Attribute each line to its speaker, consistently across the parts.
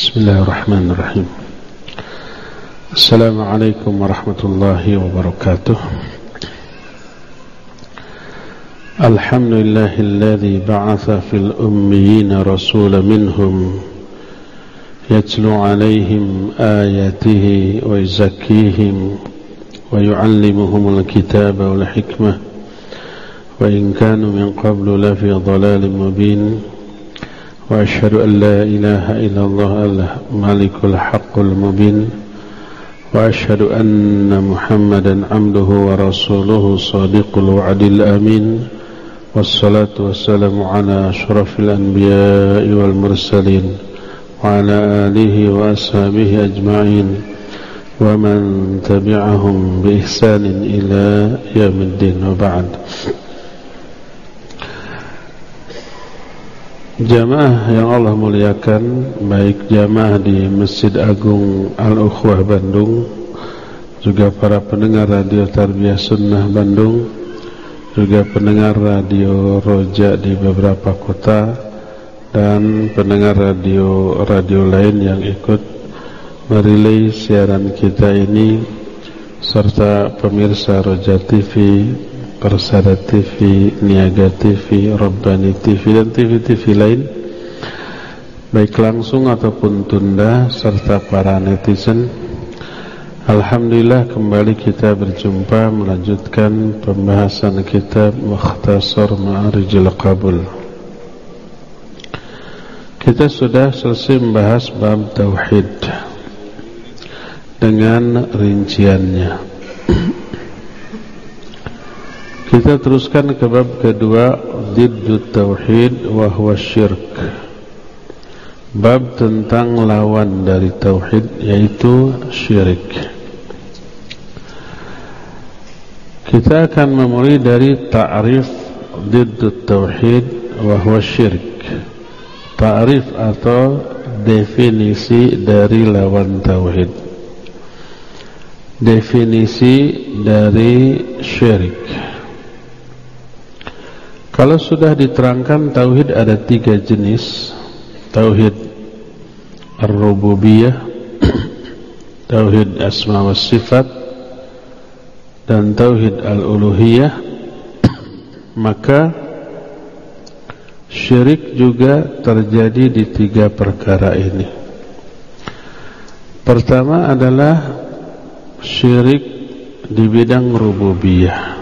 Speaker 1: Bismillahirrahmanirrahim. Assalamualaikum warahmatullahi wabarakatuh. Alhamdulillahilladzi ba'atha fil ummiyina rasulan minhum yatlu 'alaihim ayatihi wa yuzakkihim wa yu'allimuhumul kitaba wal hikmah wa in kanu min qablu lafi dhalalin mubin. وأشهد أن لا إله إلا الله الملك الحق المبين وأشهد أن محمدا عبده ورسوله صادق الوعد الأمين والصلاة والسلام على أشرف الأنبياء والمرسلين وعلى آله وأصحابه أجمعين ومن تبعهم بإحسان إلى يوم الدين وبعد. Jamaah yang Allah muliakan, baik jamaah di Masjid Agung Al-Ukhwah Bandung, juga para pendengar radio Tarbiyah Sunnah Bandung, juga pendengar radio Roja di beberapa kota, dan pendengar radio lain yang ikut merilai siaran kita ini, serta pemirsa Roja TV, Persada TV, Niaga TV, Rabbani TV, dan TV-TV lain, baik langsung ataupun tunda, serta para netizen. Alhamdulillah, kembali kita berjumpa melanjutkan pembahasan kitab Mukhtasar Ma'arijul Qabul. Kita sudah selesai membahas bab tauhid dengan rinciannya. Kita teruskan ke bab kedua, Diddut Tauhid wa huwa syirk. Bab tentang lawan dari tauhid, yaitu syirik. Kita akan memulai dari ta'rif Diddut Tauhid wa huwa syirk. Ta'rif atau definisi dari lawan tauhid. Definisi dari syirik. Kalau sudah diterangkan tauhid ada 3 jenis. Tauhid ar-rububiyah, tauhid asma wa sifat, dan tauhid al-uluhiyah. Maka syirik juga terjadi di 3 perkara ini. Pertama adalah syirik di bidang rububiyah,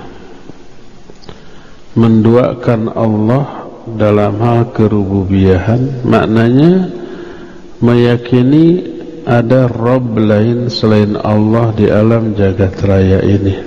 Speaker 1: menduakan Allah dalam hal kerububiyahan. Maknanya meyakini ada Rabb lain selain Allah di alam jagat raya ini.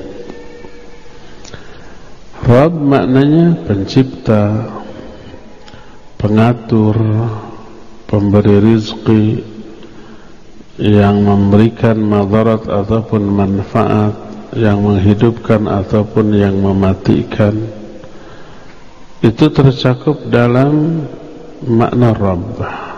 Speaker 1: Rabb maknanya pencipta, pengatur, pemberi rizki, yang memberikan madarat ataupun manfaat, yang menghidupkan ataupun yang mematikan. Itu tercakup dalam makna Rabb.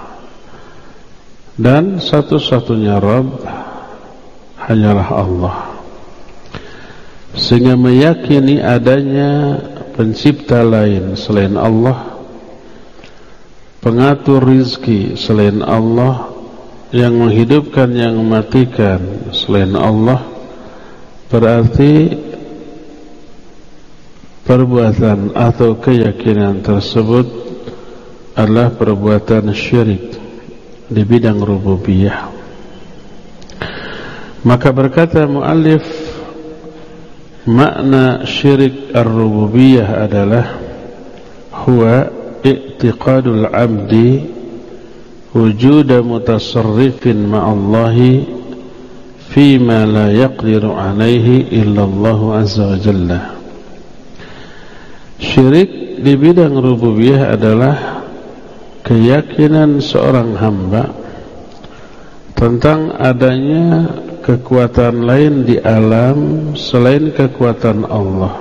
Speaker 1: Dan satu-satunya Rabb hanyalah Allah. Sehingga meyakini adanya pencipta lain selain Allah, pengatur rizki selain Allah, yang menghidupkan, yang mematikan selain Allah, berarti perbuatan atau keyakinan tersebut adalah perbuatan syirik di bidang rububiyah. Maka berkata muallif, makna syirik ar-rububiyah adalah huwa i'tiqadul 'abdi wujuda mutasarrifin ma'allahi fima la yaqdiru 'alaihi illa Allah azza wa jalla. Syirik di bidang rububiyah adalah keyakinan seorang hamba tentang adanya kekuatan lain di alam selain kekuatan Allah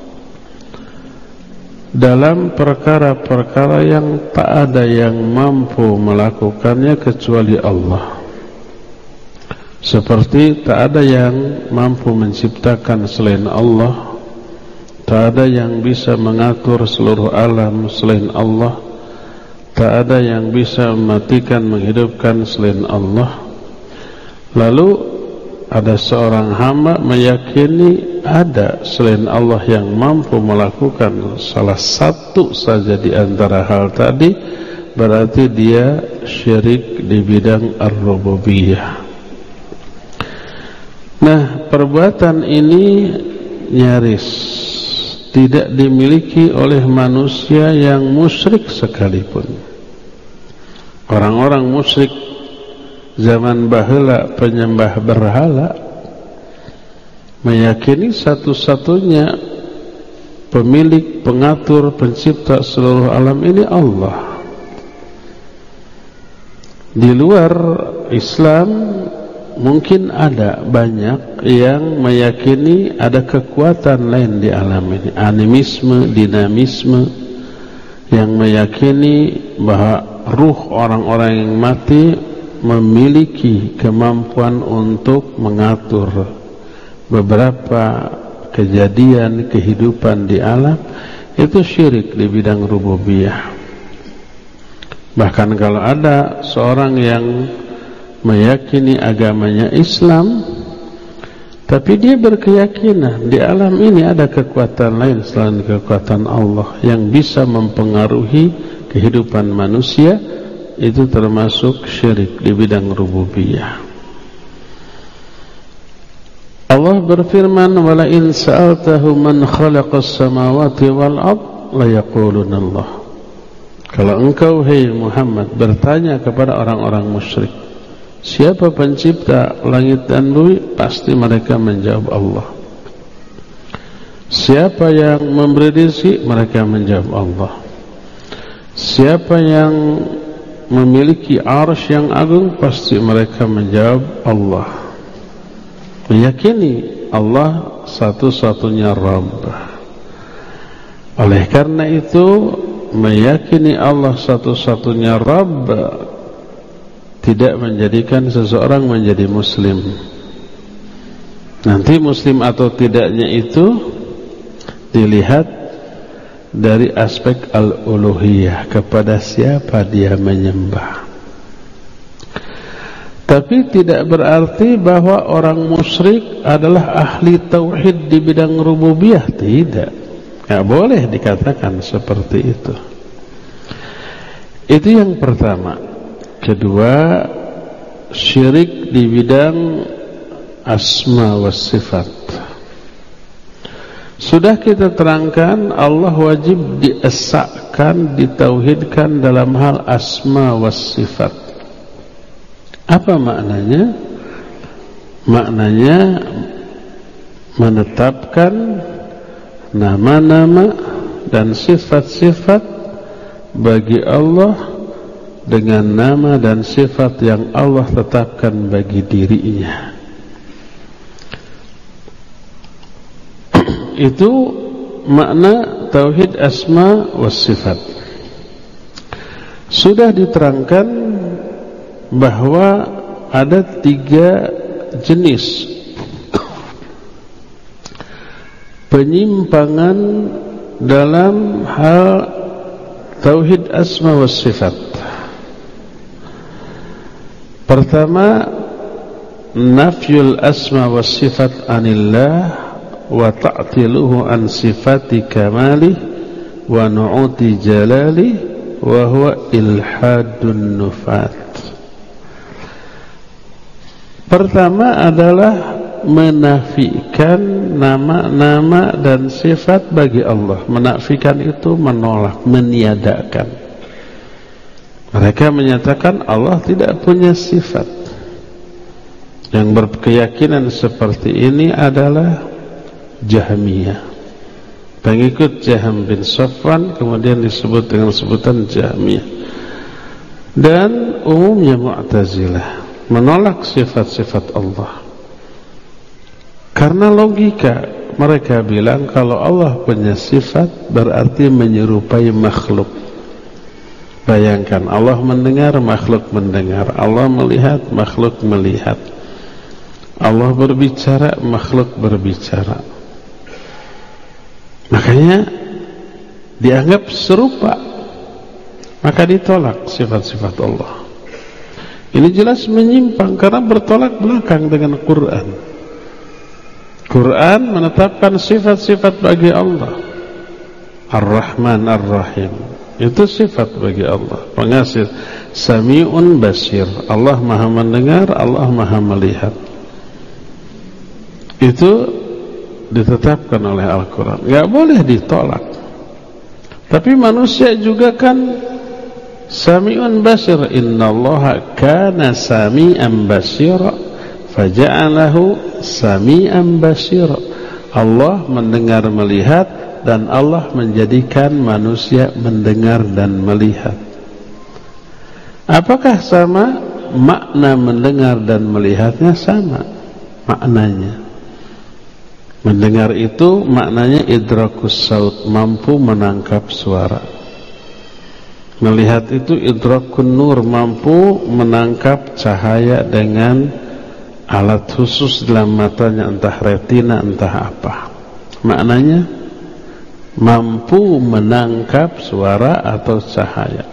Speaker 1: dalam perkara-perkara yang tak ada yang mampu melakukannya kecuali Allah. Seperti tak ada yang mampu menciptakan selain Allah, tak ada yang bisa mengatur seluruh alam selain Allah, tak ada yang bisa mematikan, menghidupkan selain Allah. Lalu ada seorang hamba meyakini ada selain Allah yang mampu melakukan salah satu saja di antara hal tadi, berarti dia syirik di bidang ar-rububiyah. Nah, perbuatan ini nyaris tidak dimiliki oleh manusia yang musyrik sekalipun. Orang-orang musyrik zaman baheula, penyembah berhala, meyakini satu-satunya pemilik, pengatur, pencipta seluruh alam ini Allah. Di luar Islam mungkin ada banyak yang meyakini ada kekuatan lain di alam ini, animisme, dinamisme, yang meyakini bahwa ruh orang-orang yang mati memiliki kemampuan untuk mengatur beberapa kejadian kehidupan di alam. Itu syirik di bidang rububiyah. Bahkan kalau ada seorang yang meyakini agamanya Islam, tapi dia berkeyakinan di alam ini ada kekuatan lain selain kekuatan Allah yang bisa mempengaruhi kehidupan manusia, itu termasuk syirik di bidang rububiyah. Allah berfirman, "Wala in sa'altahu man khalaqas samawati wal ard la yaquluna Allah." Kalau engkau, hai Muhammad, bertanya kepada orang-orang musyrik, siapa pencipta langit dan bumi, pasti mereka menjawab Allah. Siapa yang memberi rezeki, mereka menjawab Allah. Siapa yang memiliki arsy yang agung, pasti mereka menjawab Allah. Meyakini Allah satu-satunya Rabb. Oleh karena itu, meyakini Allah satu-satunya Rabb tidak menjadikan seseorang menjadi muslim. Nanti muslim atau tidaknya itu dilihat dari aspek al-uluhiyah, kepada siapa dia menyembah. Tapi tidak berarti bahwa orang musyrik adalah ahli tauhid di bidang rububiyah. Tidak, tidak boleh dikatakan seperti itu. Itu yang pertama. Kedua, syirik di bidang asma wa sifat. Sudah kita terangkan, Allah wajib diesakan, ditauhidkan dalam hal asma wa sifat. Apa maknanya? Maknanya menetapkan nama-nama dan sifat-sifat bagi Allah dengan nama dan sifat yang Allah tetapkan bagi dirinya. Itu makna tauhid asma wa sifat. Sudah diterangkan bahwa ada 3 jenis penyimpangan dalam hal tauhid asma wa sifat. Pertama, nafyul asma wa sifat anillah wa ta'tiluhu an sifati kamali wa nu'uti jalali wa huwa ilhadun nufat. Pertama adalah menafikan nama-nama dan sifat bagi Allah. Menafikan itu menolak, meniadakan. Mereka menyatakan Allah tidak punya sifat. Yang berkeyakinan seperti ini adalah Jahmiyah, pengikut Jahm bin Safwan, kemudian disebut dengan sebutan Jahmiyah. Dan umumnya Mu'tazilah, menolak sifat-sifat Allah. Karena logika, mereka bilang kalau Allah punya sifat berarti menyerupai makhluk. Bayangkan, Allah mendengar, makhluk mendengar. Allah melihat, makhluk melihat. Allah berbicara, makhluk berbicara. Makanya dianggap serupa. maka ditolak sifat-sifat Allah. Ini jelas menyimpang karena bertolak belakang dengan Quran. Quran menetapkan sifat-sifat bagi Allah. Ar-Rahman Ar-Rahim, itu sifat bagi Allah. Pengasih, Sami'un Basir, Allah Maha mendengar, Allah Maha melihat. Itu ditetapkan oleh Al-Quran, gak boleh ditolak. Tapi manusia juga kan Sami'un Basir, innallaha kana sami'an basira faja'alahu sami'an basira. Allah mendengar melihat, dan Allah menjadikan manusia mendengar dan melihat. Apakah sama? Makna mendengar dan melihatnya sama maknanya. Mendengar itu maknanya idrakus saut, mampu menangkap suara. Melihat itu idrakun nur, mampu menangkap cahaya dengan alat khusus dalam matanya, entah retina, entah apa. Maknanya mampu menangkap suara atau cahaya.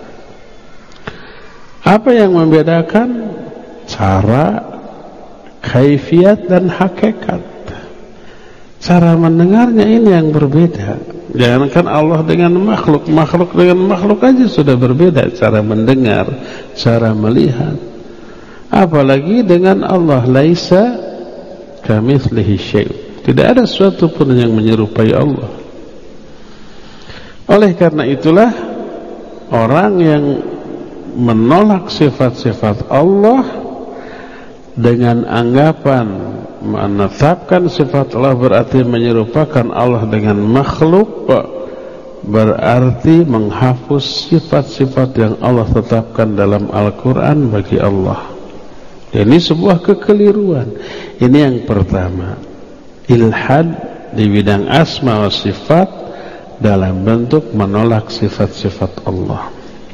Speaker 1: Apa yang membedakan? Cara, kaifiat dan hakikat. Cara mendengarnya ini yang berbeda. Jangankan Allah dengan makhluk, makhluk dengan makhluk aja sudah berbeda cara mendengar, cara melihat. Apalagi dengan Allah, laisa kamitslihi syai'. Tidak ada sesuatu pun yang menyerupai Allah. Oleh karena itulah orang yang menolak sifat-sifat Allah dengan anggapan menetapkan sifat Allah berarti menyerupakan Allah dengan makhluk, berarti menghapus sifat-sifat yang Allah tetapkan dalam Al-Quran bagi Allah. Ini sebuah kekeliruan. Ini yang pertama, ilhad di bidang asma wa sifat dalam bentuk menolak sifat-sifat Allah.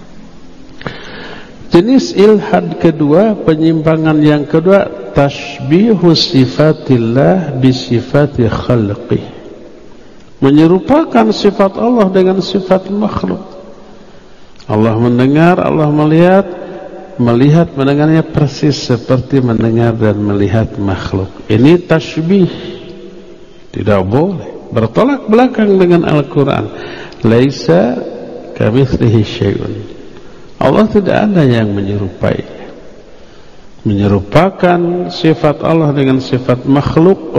Speaker 1: Jenis ilhad kedua, penyimpangan yang kedua, tashbihu sifatillah bisifati khalqih, menyerupakan sifat Allah dengan sifat makhluk. Allah mendengar, Allah melihat, melihat mendengarnya persis seperti mendengar dan melihat makhluk. Ini tashbih, tidak boleh, bertolak belakang dengan Al-Quran. Laisa kamitslihi syai'un. Allah tidak ada yang menyerupai. Menyerupakan sifat Allah dengan sifat makhluk,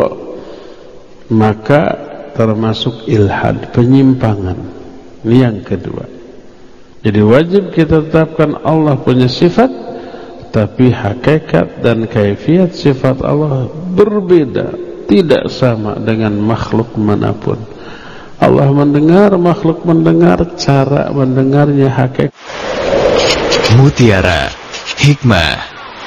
Speaker 1: maka termasuk ilhad, penyimpangan. Ini yang kedua. Jadi wajib kita tetapkan Allah punya sifat, tapi hakikat dan kaifiat sifat Allah berbeda, tidak sama dengan makhluk manapun. Allah mendengar, makhluk mendengar, cara mendengarnya hakikat.
Speaker 2: Mutiara Hikmah.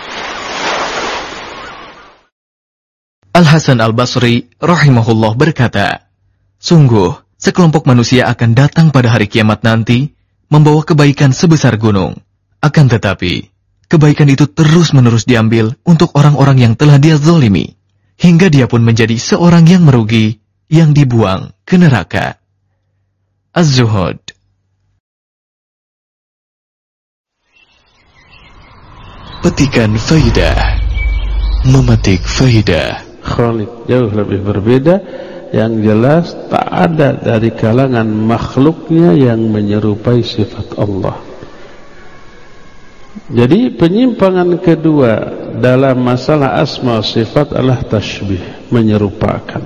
Speaker 2: Al-Hasan Al-Basri rahimahullah berkata, sungguh sekelompok manusia akan datang pada hari kiamat nanti membawa kebaikan sebesar gunung. Akan tetapi kebaikan itu terus-menerus diambil untuk orang-orang yang telah dia zalimi, hingga dia pun menjadi seorang yang merugi, yang dibuang ke neraka. Az-Zuhud. Petikan faidah, memetik faidah.
Speaker 1: Khaliq jauh lebih berbeda. Yang jelas tak ada dari kalangan makhluknya yang menyerupai sifat Allah. Jadi penyimpangan kedua dalam masalah asma sifat adalah tashbih, menyerupakan.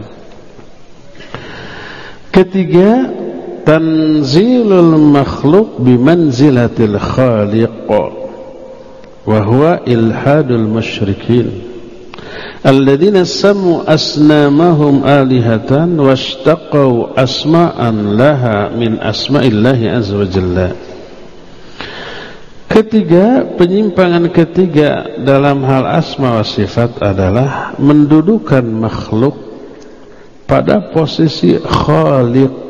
Speaker 1: Ketiga, tanzilul makhluk bimanzilatil khaliq, wa huwa ilhadul musyrikin alladzina samu asnamahum alihatan washtaqau asma'an laha min asma'illahi azza wa jalla. Ketiga, penyimpangan ketiga dalam hal asma wa sifat adalah mendudukan makhluk pada posisi khaliq.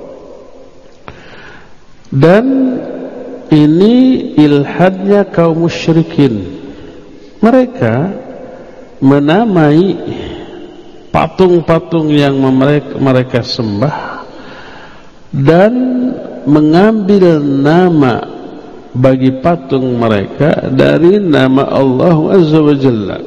Speaker 1: Dan ini ilhadnya kaum musyrikin. Mereka menamai patung-patung yang mereka sembah dan mengambil nama bagi patung mereka dari nama Allah Azza wa Jalla,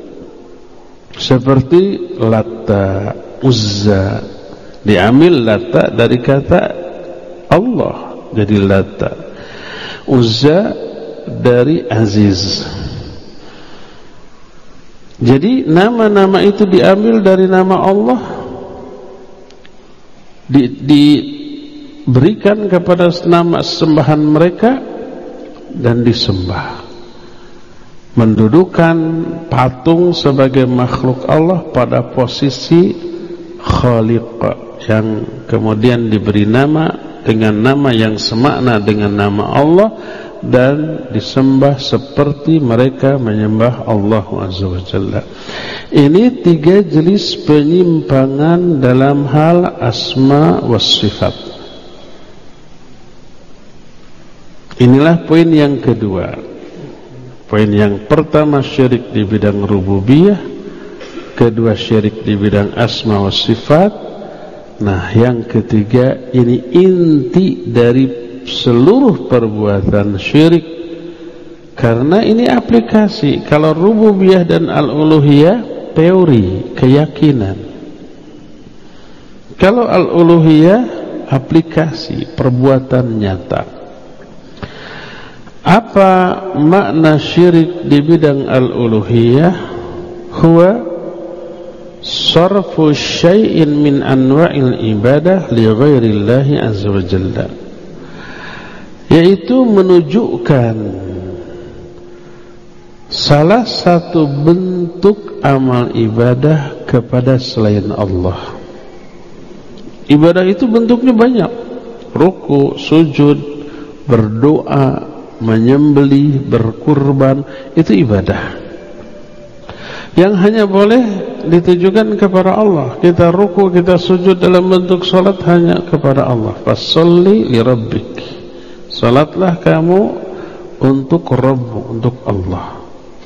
Speaker 1: seperti Latta, Uzza. Diambil Latta dari kata Allah, jadi Latta. Uzza dari Aziz. Jadi nama-nama itu diambil dari nama Allah, diberikan kepada nama sembahan mereka dan disembah. Mendudukan patung sebagai makhluk Allah pada posisi Khaliq, yang kemudian diberi nama dengan nama yang semakna dengan nama Allah dan disembah seperti mereka menyembah Allah Azza wa Jalla. Ini 3 jenis penyimpangan dalam hal asma was sifat. Inilah poin yang kedua. Poin yang pertama syirik di bidang rububiyah, kedua syirik di bidang asma was sifat. Nah, yang ketiga ini inti dari seluruh perbuatan syirik, karena ini aplikasi. Kalau rububiyah dan al-uluhiyah teori, keyakinan. Kalau al-uluhiyah aplikasi, perbuatan nyata. Apa makna syirik di bidang al-uluhiyah? Huwa sarfu syai'in min anwa'il ibadah li ghairillahi azza wa jalla, yaitu menunjukkan salah satu bentuk amal ibadah kepada selain Allah. Ibadah itu bentuknya banyak. Ruku, sujud, berdoa, menyembelih, berkurban, itu ibadah yang hanya boleh ditujukan kepada Allah. Kita ruku, kita sujud dalam bentuk salat hanya kepada Allah. Fasholli li rabbik, salatlah kamu untuk Rabbmu, untuk Allah.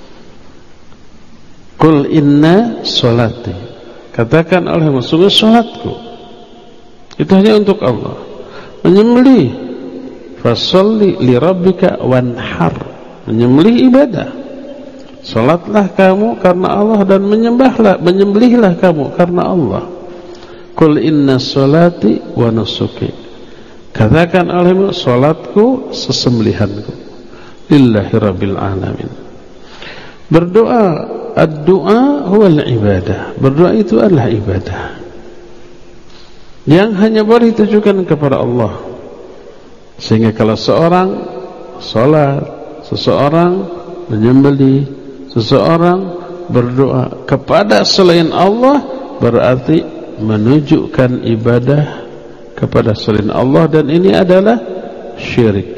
Speaker 1: Qul inna sholati, katakan olehmu, sungguh salatku itu hanya untuk Allah. Menyembelih, fasholli li rabbika wanhar, menyembelih ibadah. Salatlah kamu karena Allah dan menyembelihlah kamu karena Allah. Qul inna sholati wa nusuki, katakan olehmu, salatku, sesembelihanku, lillahi rabbil alamin. Berdoa, ad-du'a huwal ibadah. Berdoa itu adalah ibadah yang hanya boleh ditujukan kepada Allah. Sehingga kalau seorang salat, seseorang menyembelih, seseorang berdoa kepada selain Allah, berarti menunjukkan ibadah kepada selain Allah, dan ini adalah syirik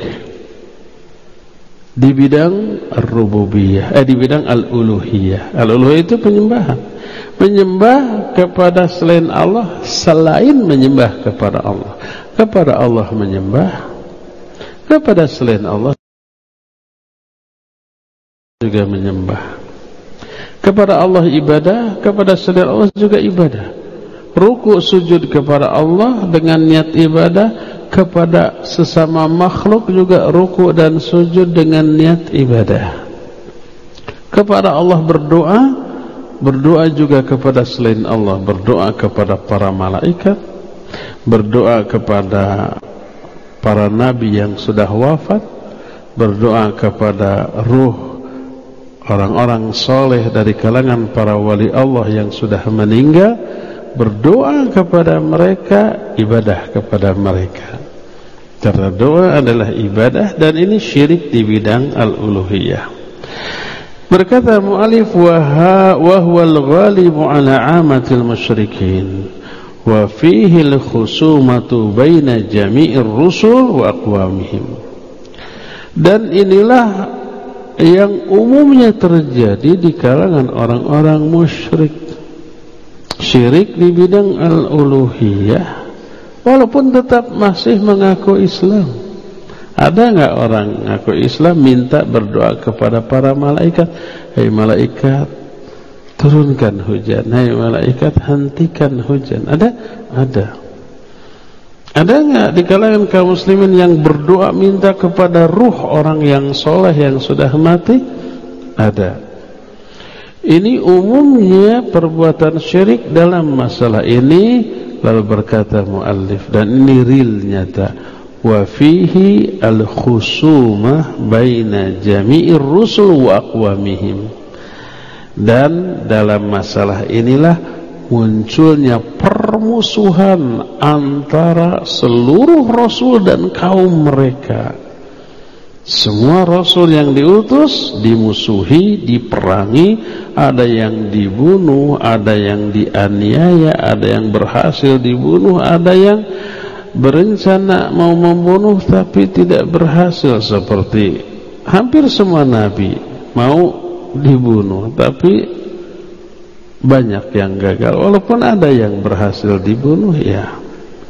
Speaker 1: di bidang ar-rububiyah, di bidang al-uluhiyah. Al-uluhiyah itu penyembahan, menyembah kepada selain Allah selain menyembah kepada Allah. Kepada Allah menyembah, kepada selain Allah juga menyembah. Kepada Allah ibadah, kepada selain Allah juga ibadah. Ruku sujud kepada Allah dengan niat ibadah, kepada sesama makhluk juga ruku dan sujud dengan niat ibadah. Kepada Allah berdoa, berdoa juga kepada selain Allah, berdoa kepada para malaikat, berdoa kepada para nabi yang sudah wafat, berdoa kepada ruh orang-orang soleh dari kalangan para wali Allah yang sudah meninggal, berdoa kepada mereka, ibadah kepada mereka. Karena doa adalah ibadah, dan ini syirik di bidang al-uluhiyah. Berkata mu'alif, wa huwal ghalibu ala amatil musyrikin wa fihi al-khusumatu baina jami'ir rusul wa aqwamihim. Dan inilah yang umumnya terjadi di kalangan orang-orang musyrik. Syirik di bidang al-uluhiyah, walaupun tetap masih mengaku Islam. Ada enggak orang mengaku Islam minta berdoa kepada para malaikat, "Hai malaikat, turunkan hujan. Hai malaikat, hentikan hujan." Ada? Ada. Ada nggak di kalangan kaum muslimin yang berdoa minta kepada ruh orang yang soleh yang sudah mati? Ada. Ini umumnya perbuatan syirik dalam masalah ini. Lalu berkata muallif, dan ini real nyata, wa fihi al-khusumah baina jami'ir rusul wa aqwamihim. Dan dalam masalah inilah munculnya permusuhan antara seluruh rasul dan kaum mereka. Semua rasul yang diutus dimusuhi, diperangi, ada yang dibunuh, ada yang dianiaya, ada yang berhasil dibunuh, ada yang berencana mau membunuh tapi tidak berhasil. Seperti hampir semua nabi mau dibunuh tapi banyak yang gagal, walaupun ada yang berhasil dibunuh ya.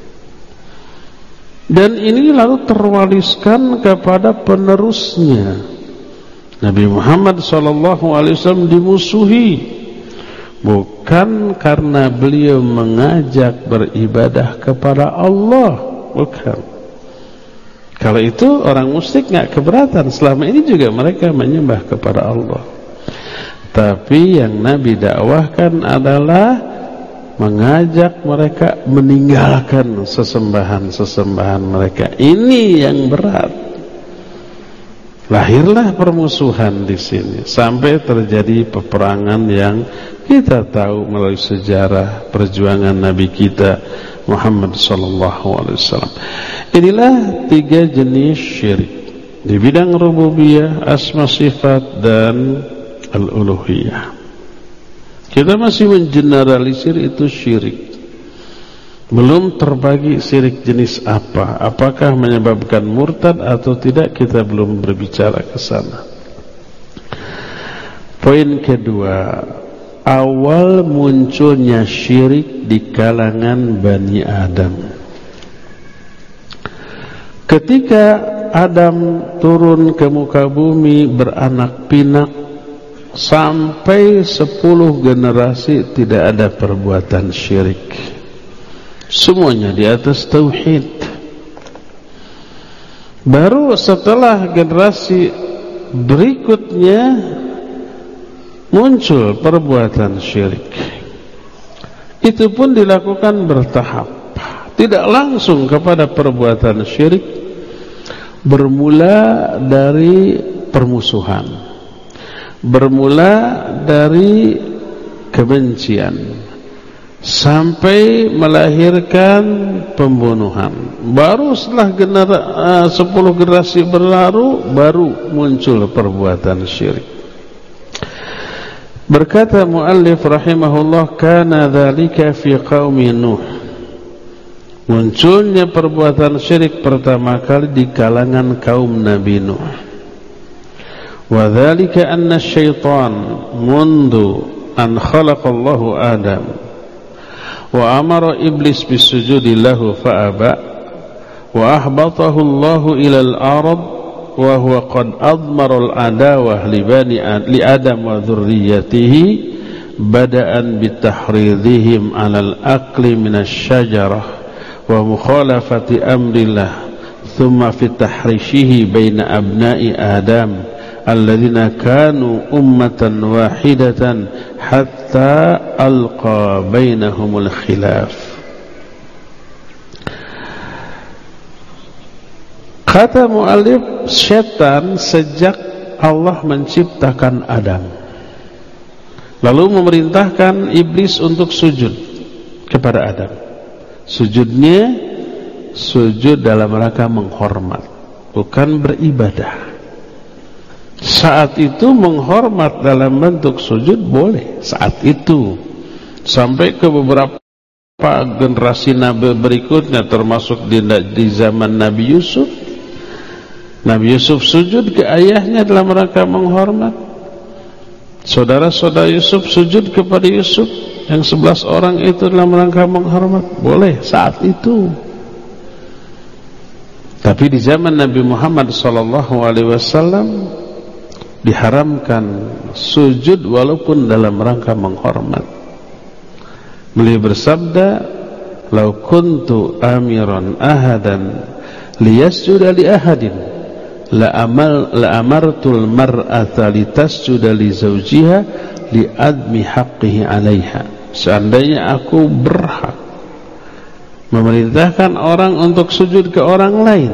Speaker 1: Dan ini lalu terwariskan kepada penerusnya. Nabi Muhammad SAW dimusuhi bukan karena beliau mengajak beribadah kepada Allah, bukan. Kalau itu orang musyrik nggak keberatan. Selama ini juga mereka menyembah kepada Allah. Tapi yang Nabi dakwahkan adalah mengajak mereka meninggalkan sesembahan-sesembahan mereka. Ini yang berat. Lahirlah permusuhan di sini sampai terjadi peperangan yang kita tahu melalui sejarah perjuangan Nabi kita Muhammad SAW. Inilah 3 jenis syirik di bidang rububiyah, asma sifat dan al-uluhiyah. Kita masih mengeneralisir itu syirik. Belum terbagi syirik jenis apa. Apakah menyebabkan murtad atau tidak, kita belum berbicara ke sana. Poin kedua, awal munculnya syirik di kalangan Bani Adam. Ketika Adam turun ke muka bumi beranak pinak, sampai 10 generasi tidak ada perbuatan syirik. Semuanya di atas tauhid. Baru setelah generasi berikutnya muncul perbuatan syirik. Itu pun dilakukan bertahap. Tidak langsung kepada perbuatan syirik. Bermula dari permusuhan. Bermula dari kebencian sampai melahirkan pembunuhan. Baru setelah 10 generasi berlalu baru muncul perbuatan syirik. Berkata muallif rahimahullah, kana dzalika fi qaumi Nuh. Munculnya perbuatan syirik pertama kali di kalangan kaum Nabi Nuh. وذلك أن الشيطان منذ أن خلق الله آدم وأمر إبليس بالسجود له فأبى وأهبطه الله إلى الأرض وهو قد أضمر العداوة لآدم وذريته بدءا بتحريضهم على الأكل من الشجرة ومخالفة أمر الله ثم في تحريشه بين أبناء آدم الذين كانوا أمة واحدة حتى ألقى بينهم الخلاف. Kata muallif, setan sejak Allah menciptakan Adam lalu memerintahkan iblis untuk sujud kepada Adam. Sujudnya sujud dalam rangka menghormat, bukan beribadah. Saat itu menghormat dalam bentuk sujud boleh saat itu. Sampai ke beberapa generasi Nabi berikutnya, termasuk di zaman Nabi Yusuf. Nabi Yusuf sujud ke ayahnya dalam rangka menghormat. Saudara-saudara Yusuf sujud kepada Yusuf, yang 11 orang itu dalam rangka menghormat. Boleh saat itu. Tapi di zaman Nabi Muhammad SAW diharamkan sujud walaupun dalam rangka menghormat. Beliau bersabda, "Lau kuntu amiran ahadan liyasjuda li ahadin la amartul mar'ata litasjuda li zawjiha li admi haqqihi 'alaiha." Seandainya aku berhak memerintahkan orang untuk sujud ke orang lain,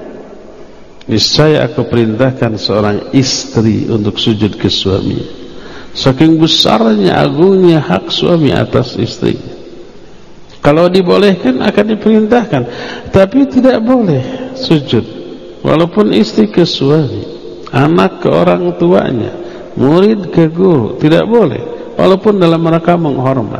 Speaker 1: niscaya aku perintahkan seorang istri untuk sujud ke suami. Saking besarnya, agungnya hak suami atas istrinya. Kalau dibolehkan akan diperintahkan, tapi tidak boleh sujud walaupun istri ke suami, anak ke orang tuanya, murid ke guru, tidak boleh walaupun dalam rangka menghormat.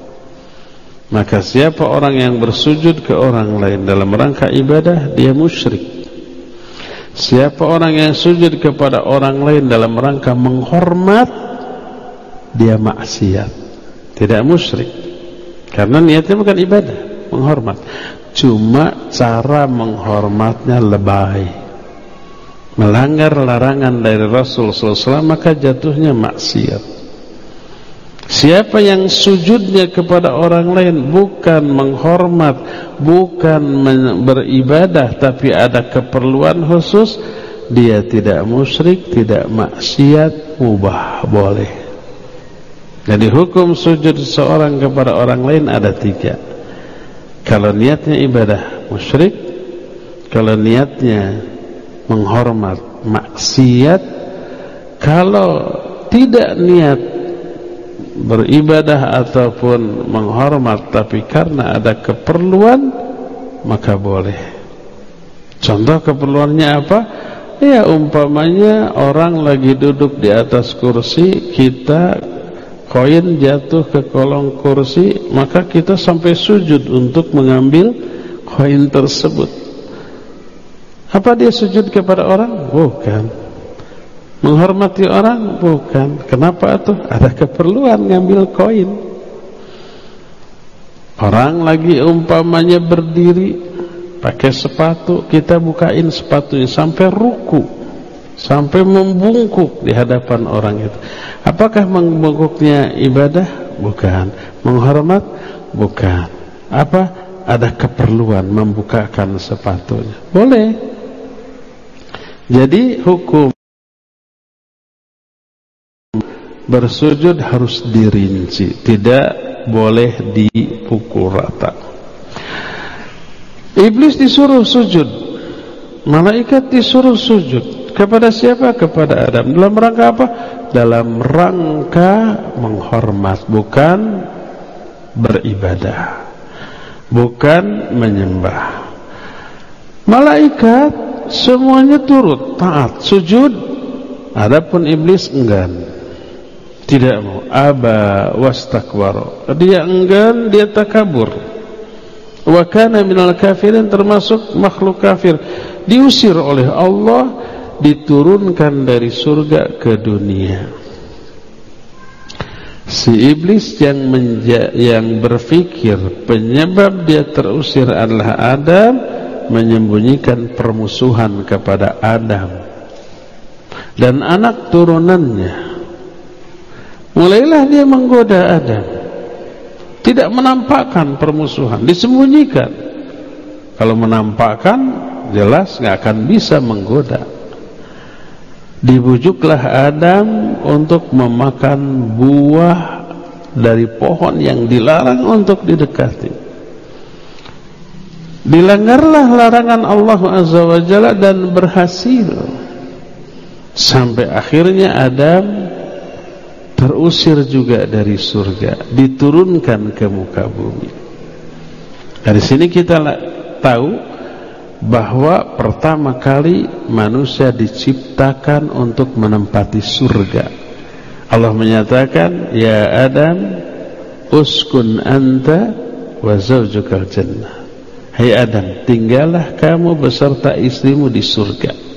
Speaker 1: Maka siapa orang yang bersujud ke orang lain dalam rangka ibadah, dia musyrik. Siapa orang yang sujud kepada orang lain dalam rangka menghormat, dia maksiat, tidak musyrik. Karena niatnya bukan ibadah, menghormat. Cuma cara menghormatnya lebay, melanggar larangan dari Rasul SAW, maka jatuhnya maksiat. Siapa yang sujudnya kepada orang lain bukan menghormat, bukan beribadah, tapi ada keperluan khusus, dia tidak musyrik, tidak maksiat, mubah, boleh. Jadi hukum sujud seorang kepada orang lain ada 3. Kalau niatnya ibadah, musyrik. Kalau niatnya menghormat, maksiat. Kalau tidak niat beribadah ataupun menghormat, tapi karena ada keperluan, maka boleh. Contoh keperluannya apa? Ya umpamanya orang lagi duduk di atas kursi, kita koin jatuh ke kolong kursi, maka kita sampai sujud untuk mengambil koin tersebut. Apa dia sujud kepada orang? Bukan. Menghormati orang? Bukan. Kenapa tuh? Ada keperluan ngambil koin. Orang lagi umpamanya berdiri pakai sepatu, kita bukain sepatunya sampai ruku, sampai membungkuk di hadapan orang itu. Apakah membungkuknya ibadah? Bukan. Menghormat? Bukan. Apa? Ada keperluan membukakan sepatunya. Boleh. Jadi hukum bersujud harus dirinci, tidak boleh dipukul rata. Iblis disuruh sujud, malaikat disuruh sujud. Kepada siapa? Kepada Adam. Dalam rangka apa? Dalam rangka menghormat, bukan beribadah, bukan menyembah. Malaikat semuanya turut, taat, sujud. Adapun iblis enggan, tidak mau. Aba wastakbara, dia enggan, dia takabur. Wa kana minal kafirin, termasuk makhluk kafir, diusir oleh Allah, diturunkan dari surga ke dunia. Si iblis yang berpikir penyebab dia terusir adalah Adam, menyembunyikan permusuhan kepada Adam dan anak turunannya. Mulailah dia menggoda Adam, tidak menampakkan permusuhan, disembunyikan. Kalau menampakkan, jelas nggak akan bisa menggoda. Dibujuklah Adam untuk memakan buah dari pohon yang dilarang untuk didekati. Dilanggarlah larangan Allah Azza wa Jalla dan berhasil. Sampai akhirnya Adam terusir juga dari surga, diturunkan ke muka bumi. Dari sini kita tahu bahwa pertama kali manusia diciptakan untuk menempati surga. Allah menyatakan, ya Adam, uskun anta wa zawjukal jannah. Hai Adam, tinggallah kamu beserta istrimu di surga.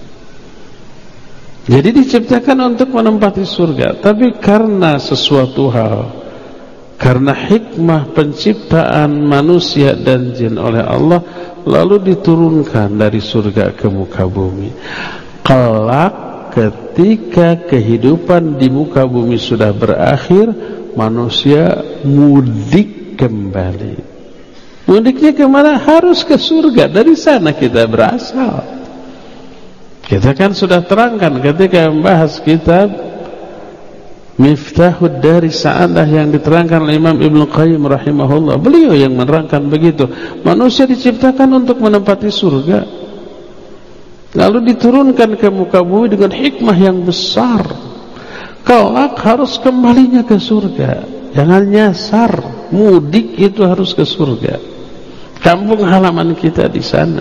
Speaker 1: Jadi diciptakan untuk menempati surga. Tapi karena sesuatu hal, karena hikmah penciptaan manusia dan jin oleh Allah, lalu diturunkan dari surga ke muka bumi. Kelak ketika kehidupan di muka bumi sudah berakhir, manusia mudik kembali Mudiknya kemana? Harus ke surga. Dari sana kita berasal. Kita kan sudah terangkan ketika membahas kitab Miftahud Dari Sa'adah yang diterangkan oleh Imam Ibnu Qayyim rahimahullah. Beliau yang menerangkan begitu. Manusia diciptakan untuk menempati surga, lalu diturunkan ke muka bumi dengan hikmah yang besar. Kelak harus kembalinya ke surga. Jangan nyasar. Mudik itu harus ke surga. Kampung halaman kita di sana.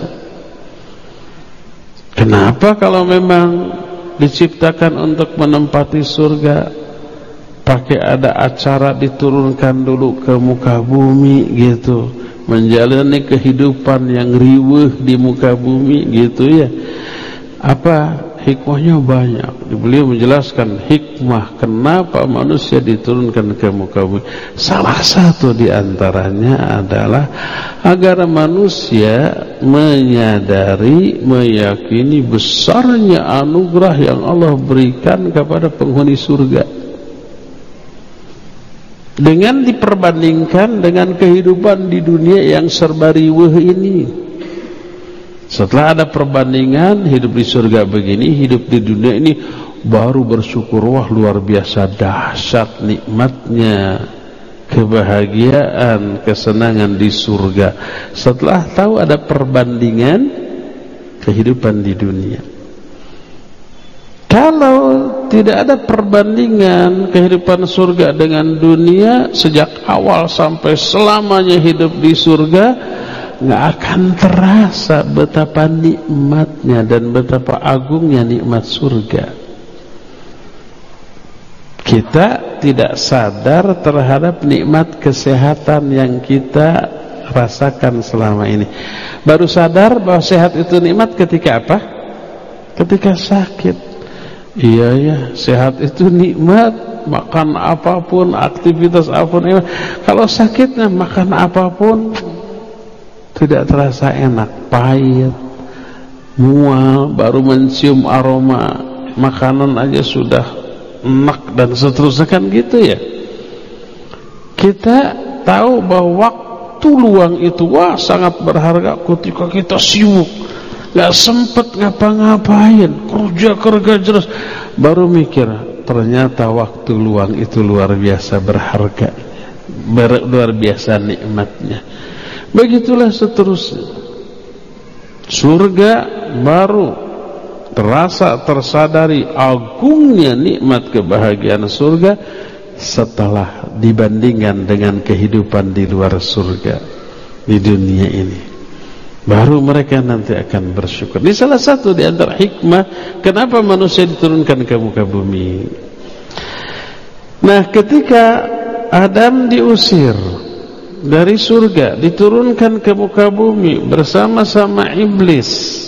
Speaker 1: Kenapa kalau memang diciptakan untuk menempati surga, pakai ada acara diturunkan dulu ke muka bumi gitu, menjalani kehidupan yang riweuh di muka bumi gitu ya? Apa hikmahnya? Banyak. Beliau menjelaskan hikmah kenapa manusia diturunkan ke muka bumi. Salah satu di antaranya adalah agar manusia menyadari, meyakini besarnya anugerah yang Allah berikan kepada penghuni surga, dengan diperbandingkan dengan kehidupan di dunia yang serba riweuh ini. Setelah ada perbandingan, hidup di surga begini, hidup di dunia ini, baru bersyukur, wah luar biasa dahsyat nikmatnya, kebahagiaan, kesenangan di surga. Setelah tahu ada perbandingan kehidupan di dunia. Kalau tidak ada perbandingan kehidupan surga dengan dunia, sejak awal sampai selamanya hidup di surga, nggak akan terasa betapa nikmatnya dan betapa agungnya nikmat surga. Kita tidak sadar terhadap nikmat kesehatan yang kita rasakan selama ini. Baru sadar bahwa sehat itu nikmat ketika apa? Ketika sakit. Iya ya, sehat itu nikmat. Makan apapun, aktivitas apapun. Kalau sakitnya makan apapun tidak terasa enak, pahit, mual, baru mencium aroma makanan aja sudah enak dan seterusnya, kan gitu ya. Kita tahu bahwa waktu luang itu wah sangat berharga ketika kita sibuk, gak sempet ngapa-ngapain, kerja terus, baru mikir ternyata waktu luang itu luar biasa berharga, luar biasa nikmatnya. Begitulah seterusnya. Surga baru terasa, tersadari agungnya nikmat kebahagiaan surga setelah dibandingkan dengan kehidupan di luar surga, di dunia ini. Baru mereka nanti akan bersyukur. Ini salah satu di antara hikmah kenapa manusia diturunkan ke muka bumi. Nah, ketika Adam diusir dari surga, diturunkan ke muka bumi bersama-sama iblis,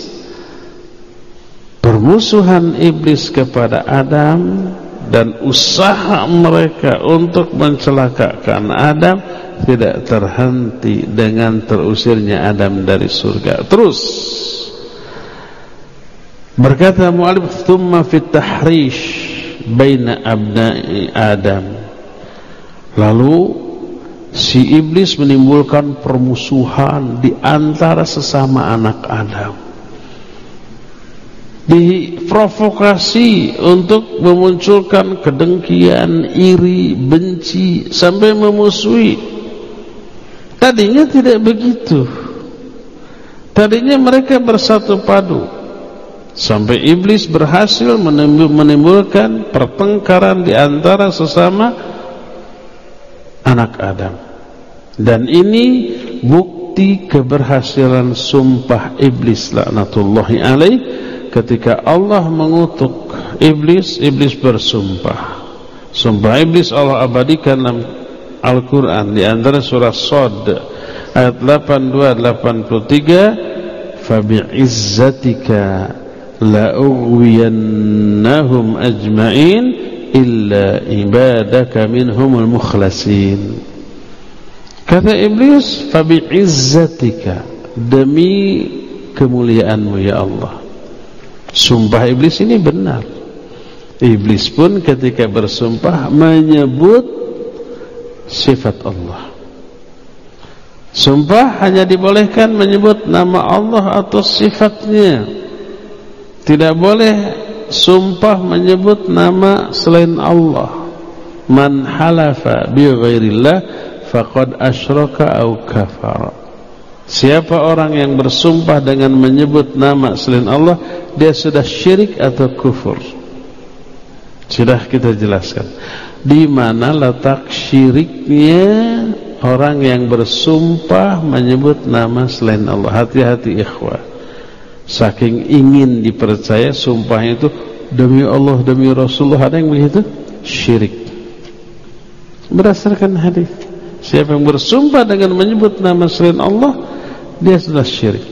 Speaker 1: permusuhan iblis kepada Adam dan usaha mereka untuk mencelakakan Adam tidak terhenti dengan terusirnya Adam dari surga. Terus berkata mu'allif, thumma fit tahrish baina abna'i Adam, lalu si iblis menimbulkan permusuhan di antara sesama anak Adam, diprovokasi untuk memunculkan kedengkian, iri, benci, sampai memusuhi. Tadinya tidak begitu. Tadinya mereka bersatu padu, sampai iblis berhasil menimbulkan pertengkaran di antara sesama anak Adam. Dan ini bukti keberhasilan sumpah iblis laknatullahi alaih. Ketika Allah mengutuk iblis, iblis bersumpah. Sumpah iblis Allah abadikan dalam Al-Quran di antara surah Shad ayat 82-83, fabi'izzatika la'ughwiyannahum ajma'in illa ibadaka minhumul mukhlasin. Kata iblis, fabi'izzatika, demi kemuliaanmu ya Allah. Sumpah iblis ini benar. Iblis pun ketika bersumpah menyebut sifat Allah. Sumpah hanya dibolehkan menyebut nama Allah atau sifatnya. Tidak boleh sumpah menyebut nama selain Allah. Man halafa bi ghairillah faqad asyraka au kafara. Siapa orang yang bersumpah dengan menyebut nama selain Allah, dia sudah syirik atau kufur. Sudah kita jelaskan di mana letak syiriknya orang yang bersumpah menyebut nama selain Allah. Hati-hati ikhwah. Saking ingin dipercaya sumpahnya itu demi Allah, demi Rasulullah, ada yang begitu? Syirik. Berdasarkan hadis, siapa yang bersumpah dengan menyebut nama selain Allah, dia sudah syirik.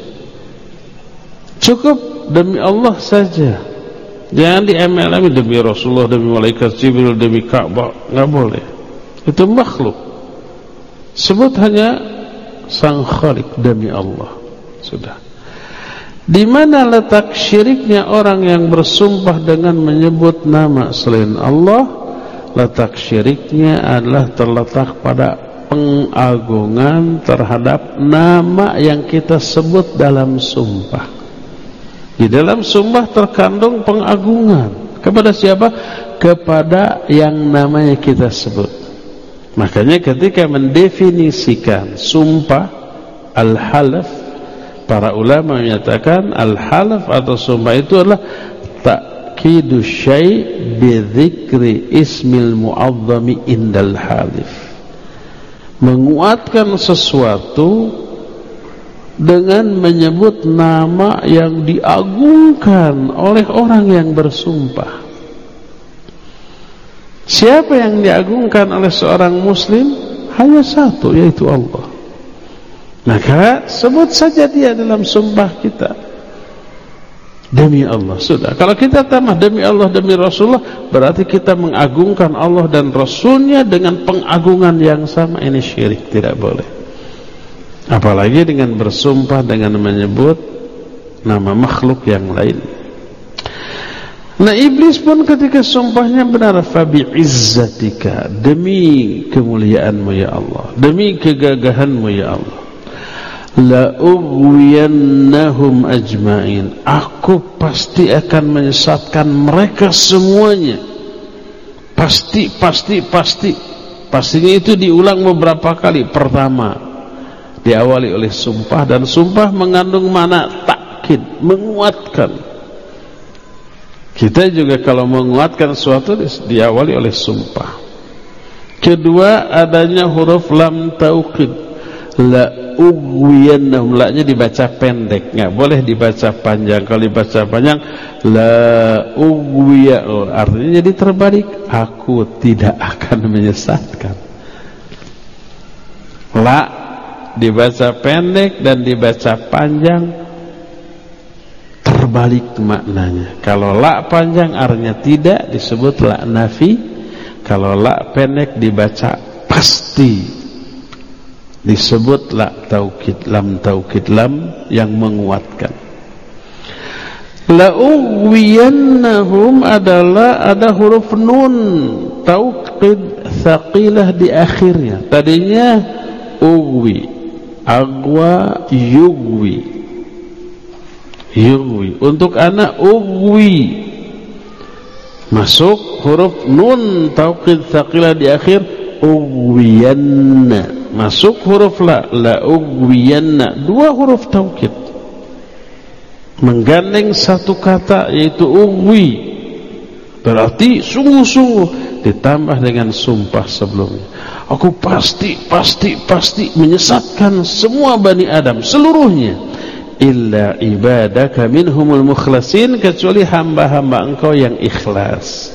Speaker 1: Cukup demi Allah saja. Jangan diambil-ambil demi Rasulullah, demi malaikat Jibril, demi Ka'bah. Enggak boleh. Itu makhluk. Sebut hanya Sang Khalik, demi Allah. Sudah. Di mana letak syiriknya orang yang bersumpah dengan menyebut nama selain Allah? Letak syiriknya adalah terletak pada pengagungan terhadap nama yang kita sebut dalam sumpah. Di dalam sumpah terkandung pengagungan. Kepada siapa? Kepada yang namanya kita sebut. Makanya ketika mendefinisikan sumpah al-halaf, para ulama menyatakan al-halaf atau sumpah itu adalah ta'kidu syai' bi dzikri ismil mu'azzami indal halif. Menguatkan sesuatu dengan menyebut nama yang diagungkan oleh orang yang bersumpah. Siapa yang diagungkan oleh seorang muslim? Hanya satu, yaitu Allah. Maka sebut saja dia dalam sumpah kita. Demi Allah, sudah. Kalau kita tambah demi Allah, demi Rasulullah, berarti kita mengagungkan Allah dan Rasulnya dengan pengagungan yang sama. Ini syirik, tidak boleh. Apalagi dengan bersumpah dengan menyebut nama makhluk yang lain. Nah, iblis pun ketika sumpahnya benar, fabi izzatika, demi kemuliaanmu ya Allah, demi kegagahanmu ya Allah, la ughwiyannahum ajma'in, aku pasti akan menyesatkan mereka semuanya. Pasti. Pastinya itu diulang beberapa kali. Pertama, diawali oleh sumpah, dan sumpah mengandung makna takkid, menguatkan. Kita juga kalau menguatkan sesuatu diawali oleh sumpah. Kedua, adanya huruf lam taukid, la ughwiyannahum, la-nya dibaca pendek, nggak boleh dibaca panjang. Kalau dibaca panjang, la ughwiya, artinya jadi terbalik, aku tidak akan menyesatkan. La dibaca pendek dan dibaca panjang, terbalik maknanya. Kalau la panjang artinya tidak, disebut la nafi. Kalau la pendek dibaca pasti, disebut la taukid, lam taukid, lam yang menguatkan. La ughwiyannahum adalah ada huruf nun taukid tsaqilah di akhirnya. Tadinya ughwi, agwa, yugwi. Untuk anak ughwi, masuk huruf nun taukid tsaqilah di akhir, ughwiyanna. Masuk huruf la ughwiyanna, dua huruf taukid menggandeng satu kata, yaitu ughwi. Berarti sungguh-sungguh, ditambah dengan sumpah sebelumnya. Aku pasti menyesatkan semua Bani Adam seluruhnya, illa ibadaka minhumul mukhlasin, kecuali hamba-hamba engkau yang ikhlas.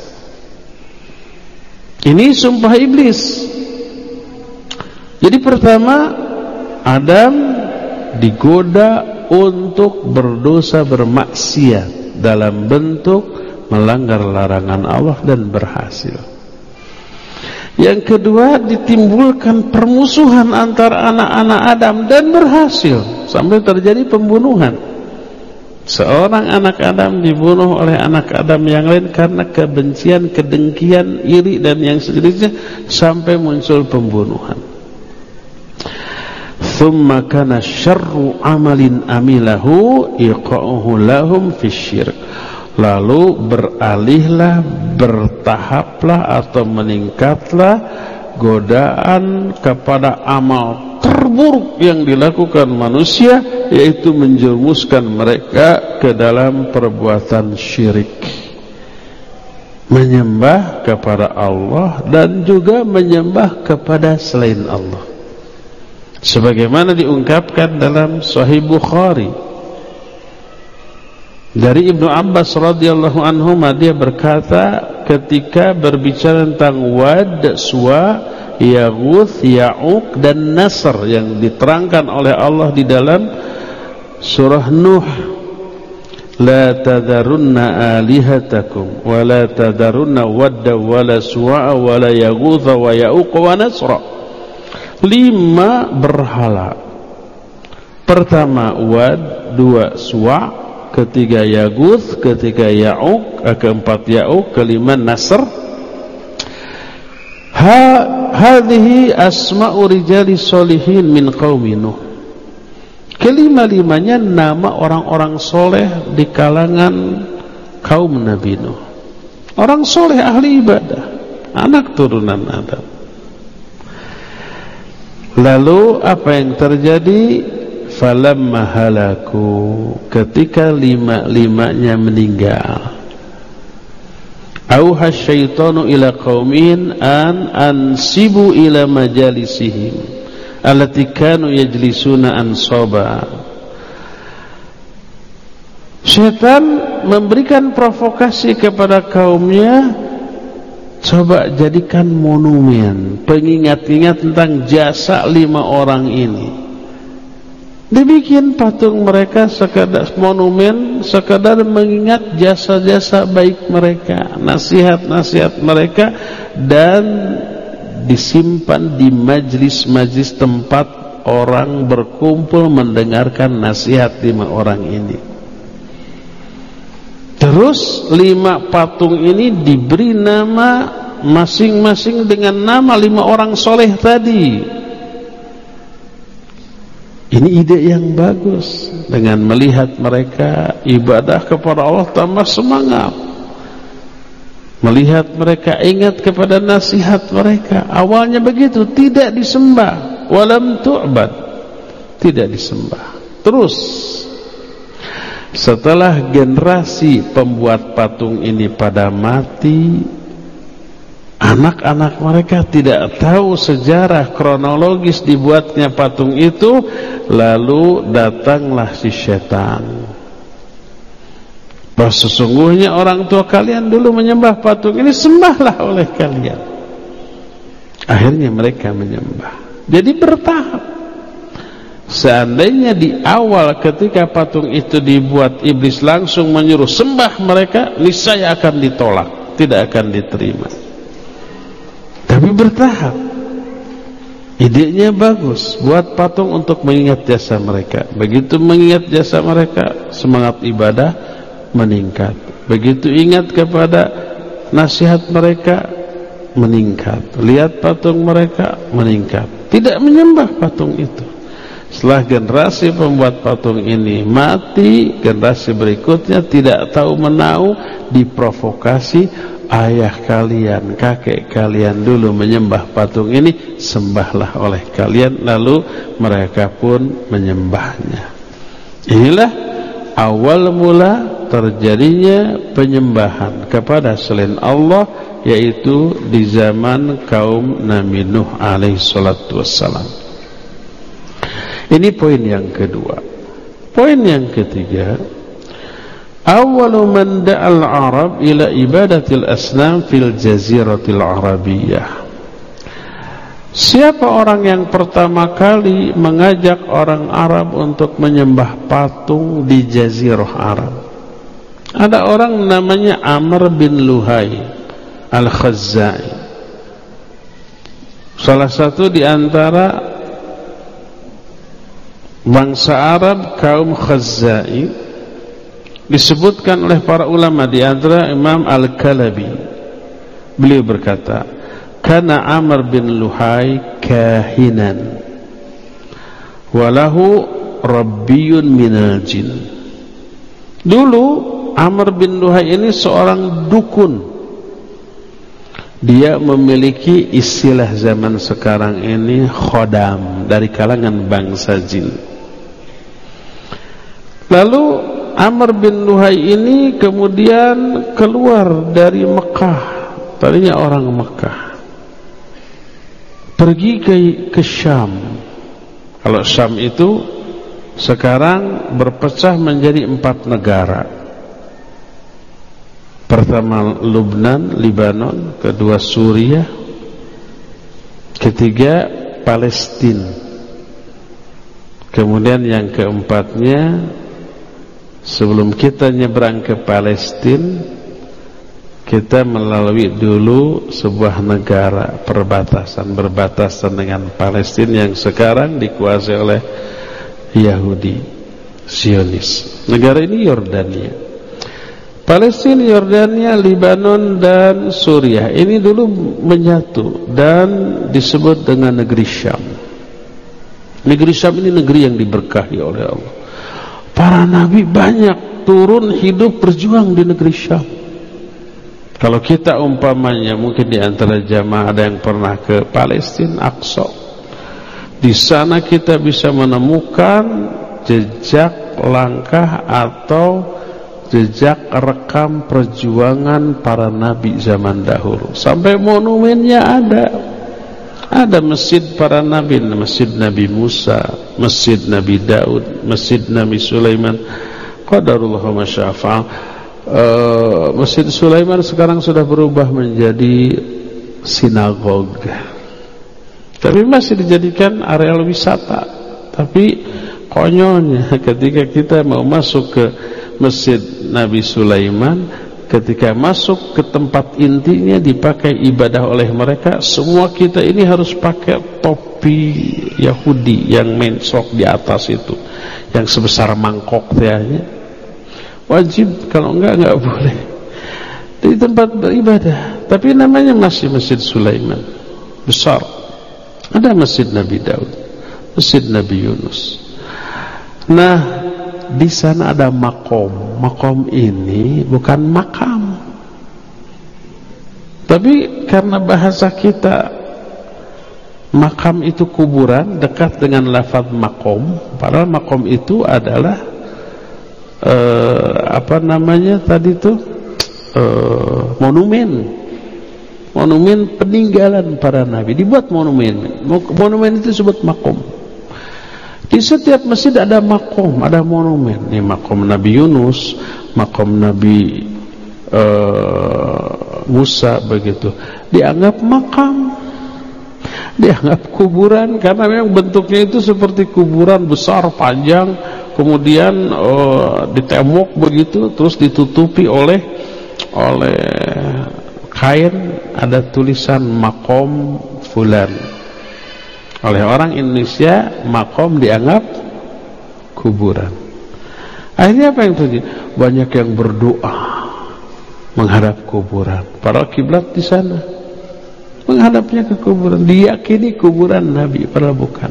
Speaker 1: Ini sumpah iblis. Jadi pertama, Adam digoda untuk berdosa, bermaksiat dalam bentuk melanggar larangan Allah dan berhasil. Yang kedua, ditimbulkan permusuhan antara anak-anak Adam dan berhasil sampai terjadi pembunuhan. Seorang anak Adam dibunuh oleh anak Adam yang lain karena kebencian, kedengkian, iri dan yang sejenisnya, sampai muncul pembunuhan. thumma kana syarru amalin amilahu iqa'uhu lahum fisyirk. Lalu beralihlah, bertahaplah atau meningkatlah godaan kepada amal terburuk yang dilakukan manusia, yaitu menjerumuskan mereka ke dalam perbuatan syirik, menyembah kepada Allah dan juga menyembah kepada selain Allah. Sebagaimana diungkapkan dalam Sahih Bukhari dari Ibnu Abbas radhiyallahu anhu, dia berkata ketika berbicara tentang Wad, Suwa, Yaghuth, Ya'uq dan Nasr yang diterangkan oleh Allah di dalam surah Nuh, la tadharunna alihatakum wa la tadharunna wadda wa la suwa'a wa la yaghutha wa ya'uq wa nasra. 5 berhala. Pertama Wad, 2 Suwa', ketiga Yaghuth, ketiga Ya'uq, keempat Ya'uq, kelima Nasr. Hadhihi asma'u rijali solihin min qaumi Nuh. Kelima-limanya nama orang-orang soleh di kalangan kaum Nabi Nuh. Orang soleh ahli ibadah, anak turunan Adam. Lalu apa yang terjadi? Falamma halaku, ketika 5-limanya meninggal, auha syaitanu ila qaumin an ansibu ila majalisihim allati kanu yajlisuna ansaba. Syaitan memberikan provokasi kepada kaumnya, coba jadikan monumen pengingat-ingat tentang jasa 5 orang ini. Dibikin patung mereka sekadar monumen, sekadar mengingat jasa-jasa baik mereka, nasihat-nasihat mereka, dan disimpan di majlis-majlis tempat orang berkumpul mendengarkan nasihat 5 orang ini. Terus 5 patung ini diberi nama masing-masing dengan nama 5 orang soleh tadi. Ini ide yang bagus. Dengan melihat mereka ibadah kepada Allah tambah semangat, melihat mereka ingat kepada nasihat mereka. Awalnya begitu, tidak disembah, walam tu'bad, tidak disembah. Terus setelah generasi pembuat patung ini pada mati, anak-anak mereka tidak tahu sejarah kronologis dibuatnya patung itu. Lalu datanglah si syaitan, bahwa sesungguhnya orang tua kalian dulu menyembah patung ini, sembahlah oleh kalian. Akhirnya mereka menyembah. Jadi bertahap. Seandainya di awal ketika patung itu dibuat, iblis langsung menyuruh sembah mereka, niscaya akan ditolak, tidak akan diterima. Tapi bertahap. Idenya bagus, buat patung untuk mengingat jasa mereka. Begitu mengingat jasa mereka, semangat ibadah meningkat. Begitu ingat kepada nasihat mereka, meningkat. Lihat patung mereka, meningkat. Tidak menyembah patung itu. Setelah generasi pembuat patung ini mati, generasi berikutnya tidak tahu menau, diprovokasi. Ayah kalian, kakek kalian dulu menyembah patung ini, sembahlah oleh kalian. Lalu mereka pun menyembahnya. Inilah awal mula terjadinya penyembahan kepada selain Allah, yaitu di zaman kaum Nabi Nuh alaihi salatu wassalam. Ini poin yang kedua. Poin yang ketiga, awwalu man da'al Arab ila ibadatil asnam fil jaziratil Arabiyah. Siapa orang yang pertama kali mengajak orang Arab untuk menyembah patung di Jazirah Arab? Ada orang namanya Amr bin Luhai Al-Khazzai, salah satu di antara bangsa Arab kaum Khazzai. Disebutkan oleh para ulama, di antara Imam Al-Kalabi, beliau berkata, kana Amr bin Luhai kahinan walahu rabbiyun minal jin. Dulu Amr bin Luhai ini seorang dukun. Dia memiliki istilah zaman sekarang ini khodam, dari kalangan bangsa jin. Lalu Amr bin Luhai ini kemudian keluar dari Mekah. Tadinya orang Mekah, pergi ke Syam. Kalau Syam itu sekarang berpecah menjadi 4 negara. Pertama Lubnan, Libanon, kedua Suriah, ketiga Palestina, kemudian yang keempatnya, sebelum kita nyebrang ke Palestina, kita melalui dulu sebuah negara berbatasan dengan Palestina yang sekarang dikuasai oleh Yahudi Zionis. Negara ini Yordania. Palestina, Yordania, Libanon dan Suriah ini dulu menyatu dan disebut dengan negeri Syam. Negeri Syam ini negeri yang diberkahi oleh Allah. Para nabi banyak turun hidup berjuang di negeri Syam. Kalau kita umpamanya mungkin di antara jamaah ada yang pernah ke Palestina, Aqsa. Di sana kita bisa menemukan jejak langkah atau jejak rekam perjuangan para nabi zaman dahulu. Sampai monumennya ada. Ada masjid para nabi, masjid Nabi Musa, masjid Nabi Daud, masjid Nabi Sulaiman. Qadarullah ma syaa fa'al. Masjid Sulaiman sekarang sudah berubah menjadi sinagog. Tapi masih dijadikan areal wisata. Tapi konyolnya ketika kita mau masuk ke Masjid Nabi Sulaiman, ketika masuk ke tempat intinya dipakai ibadah oleh mereka, semua kita ini harus pakai topi Yahudi yang mensok di atas itu, yang sebesar mangkok tehnya. Wajib, kalau enggak boleh di tempat beribadah. Tapi namanya masih Masjid Sulaiman, besar. Ada Masjid Nabi Daud, Masjid Nabi Yunus. Nah, di sana ada makom. Makom ini bukan makam. Tapi karena bahasa kita makam itu kuburan, dekat dengan lafaz makom. Padahal makom itu adalah monumen. Monumen peninggalan para nabi. Dibuat monumen. Monumen itu disebut makom. Di setiap masjid ada makom, ada monumen. Ini makom Nabi Yunus, makom Nabi Musa, begitu. Dianggap makam, dianggap kuburan, karena memang bentuknya itu seperti kuburan besar, panjang, kemudian ditembok begitu, terus ditutupi oleh kain, ada tulisan makom fulan. Oleh orang Indonesia, makom dianggap kuburan. Akhirnya apa yang terjadi? Banyak yang berdoa menghadap kuburan. Padahal kiblat di sana, menghadapnya ke kuburan. Diyakini kuburan Nabi, padahal bukan.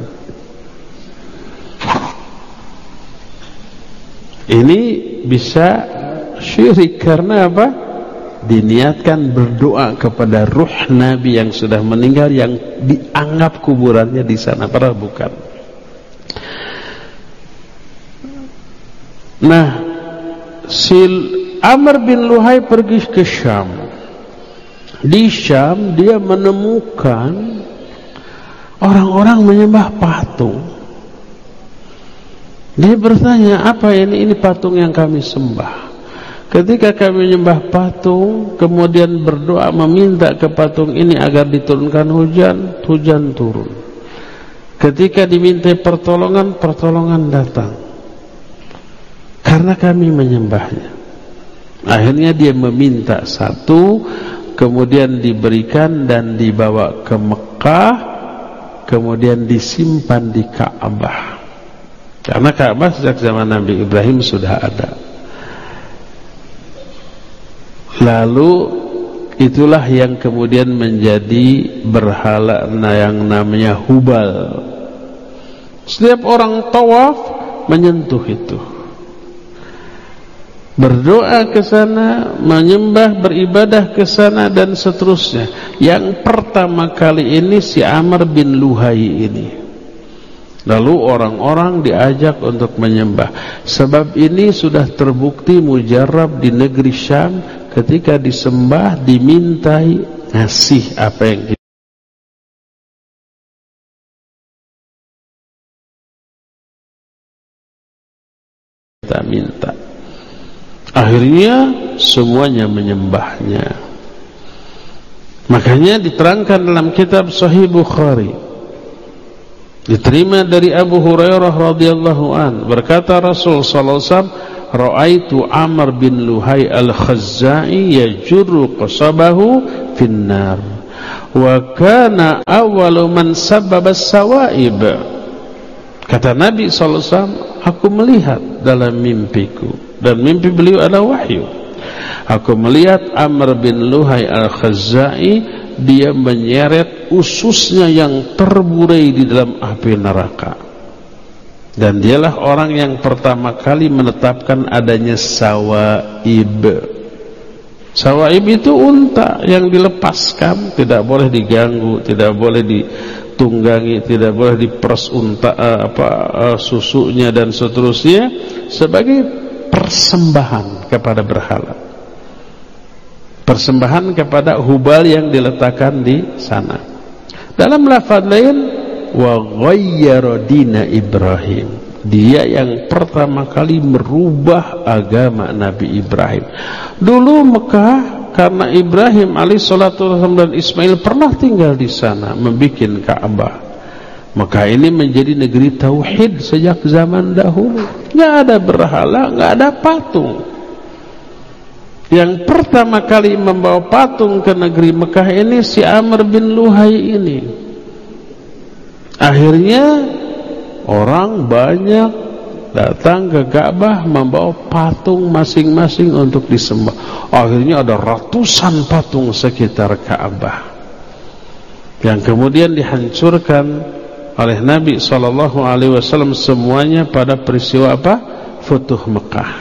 Speaker 1: Ini bisa syirik karena apa? Diniatkan berdoa kepada ruh Nabi yang sudah meninggal, yang dianggap kuburannya di sana, padahal bukan. Nah, Amr bin Luhai pergi ke Syam. Di Syam dia menemukan orang-orang menyembah patung. Dia bertanya, apa ini patung yang kami sembah? Ketika kami menyembah patung, kemudian berdoa meminta ke patung ini agar diturunkan hujan, hujan turun. Ketika diminta pertolongan, pertolongan datang. Karena kami menyembahnya. Akhirnya dia meminta satu, kemudian diberikan dan dibawa ke Mekah, kemudian disimpan di Ka'bah. Karena Ka'bah sejak zaman Nabi Ibrahim sudah ada. Lalu itulah yang kemudian menjadi berhala yang namanya Hubal. Setiap orang tawaf menyentuh itu, berdoa ke sana, menyembah, beribadah ke sana dan seterusnya. Yang pertama kali ini si Amr bin Luhai ini. Lalu orang-orang diajak untuk menyembah. Sebab ini sudah terbukti mujarab di negeri Syam, ketika disembah dimintai ngasih apa yang kita minta. Akhirnya semuanya menyembahnya. Makanya diterangkan dalam kitab Sahih Bukhari, diterima dari Abu Hurairah radhiyallahu an, berkata Rasul sallallahu alaihi wasallam, "Ra'aitu Amr bin Luhai al-Khazza'i yajurru qasabahu finnar wa kana awwalu man sabbaba as-sawaib." Kata Nabi sallallahu alaihi wasallam, aku melihat dalam mimpiku, dan mimpi beliau adalah wahyu. Aku melihat Amr bin Luhai al-Khazza'i, dia menyeret ususnya yang terburai di dalam api neraka. Dan dialah orang yang pertama kali menetapkan adanya sawaib. Sawaib itu unta yang dilepaskan, tidak boleh diganggu, tidak boleh ditunggangi, tidak boleh diperas unta susunya dan seterusnya, sebagai persembahan kepada berhala, persembahan kepada hubal yang diletakkan di sana. Dalam lafaz lain, wa ghayyara dina Ibrahim, dia yang pertama kali merubah agama Nabi Ibrahim. Dulu Mekah, karena Ibrahim alaihissalatu wassalam dan Ismail pernah tinggal di sana, membikin Ka'bah. Mekah ini menjadi negeri tauhid sejak zaman dahulu. Nggak ada berhala, nggak ada patung. Yang pertama kali membawa patung ke negeri Mekah ini si Amr bin Luhai ini. Akhirnya orang banyak datang ke Ka'bah membawa patung masing-masing untuk disembah. Akhirnya ada ratusan patung sekitar Ka'bah yang kemudian dihancurkan oleh Nabi SAW semuanya pada peristiwa apa? Futuh Mekah.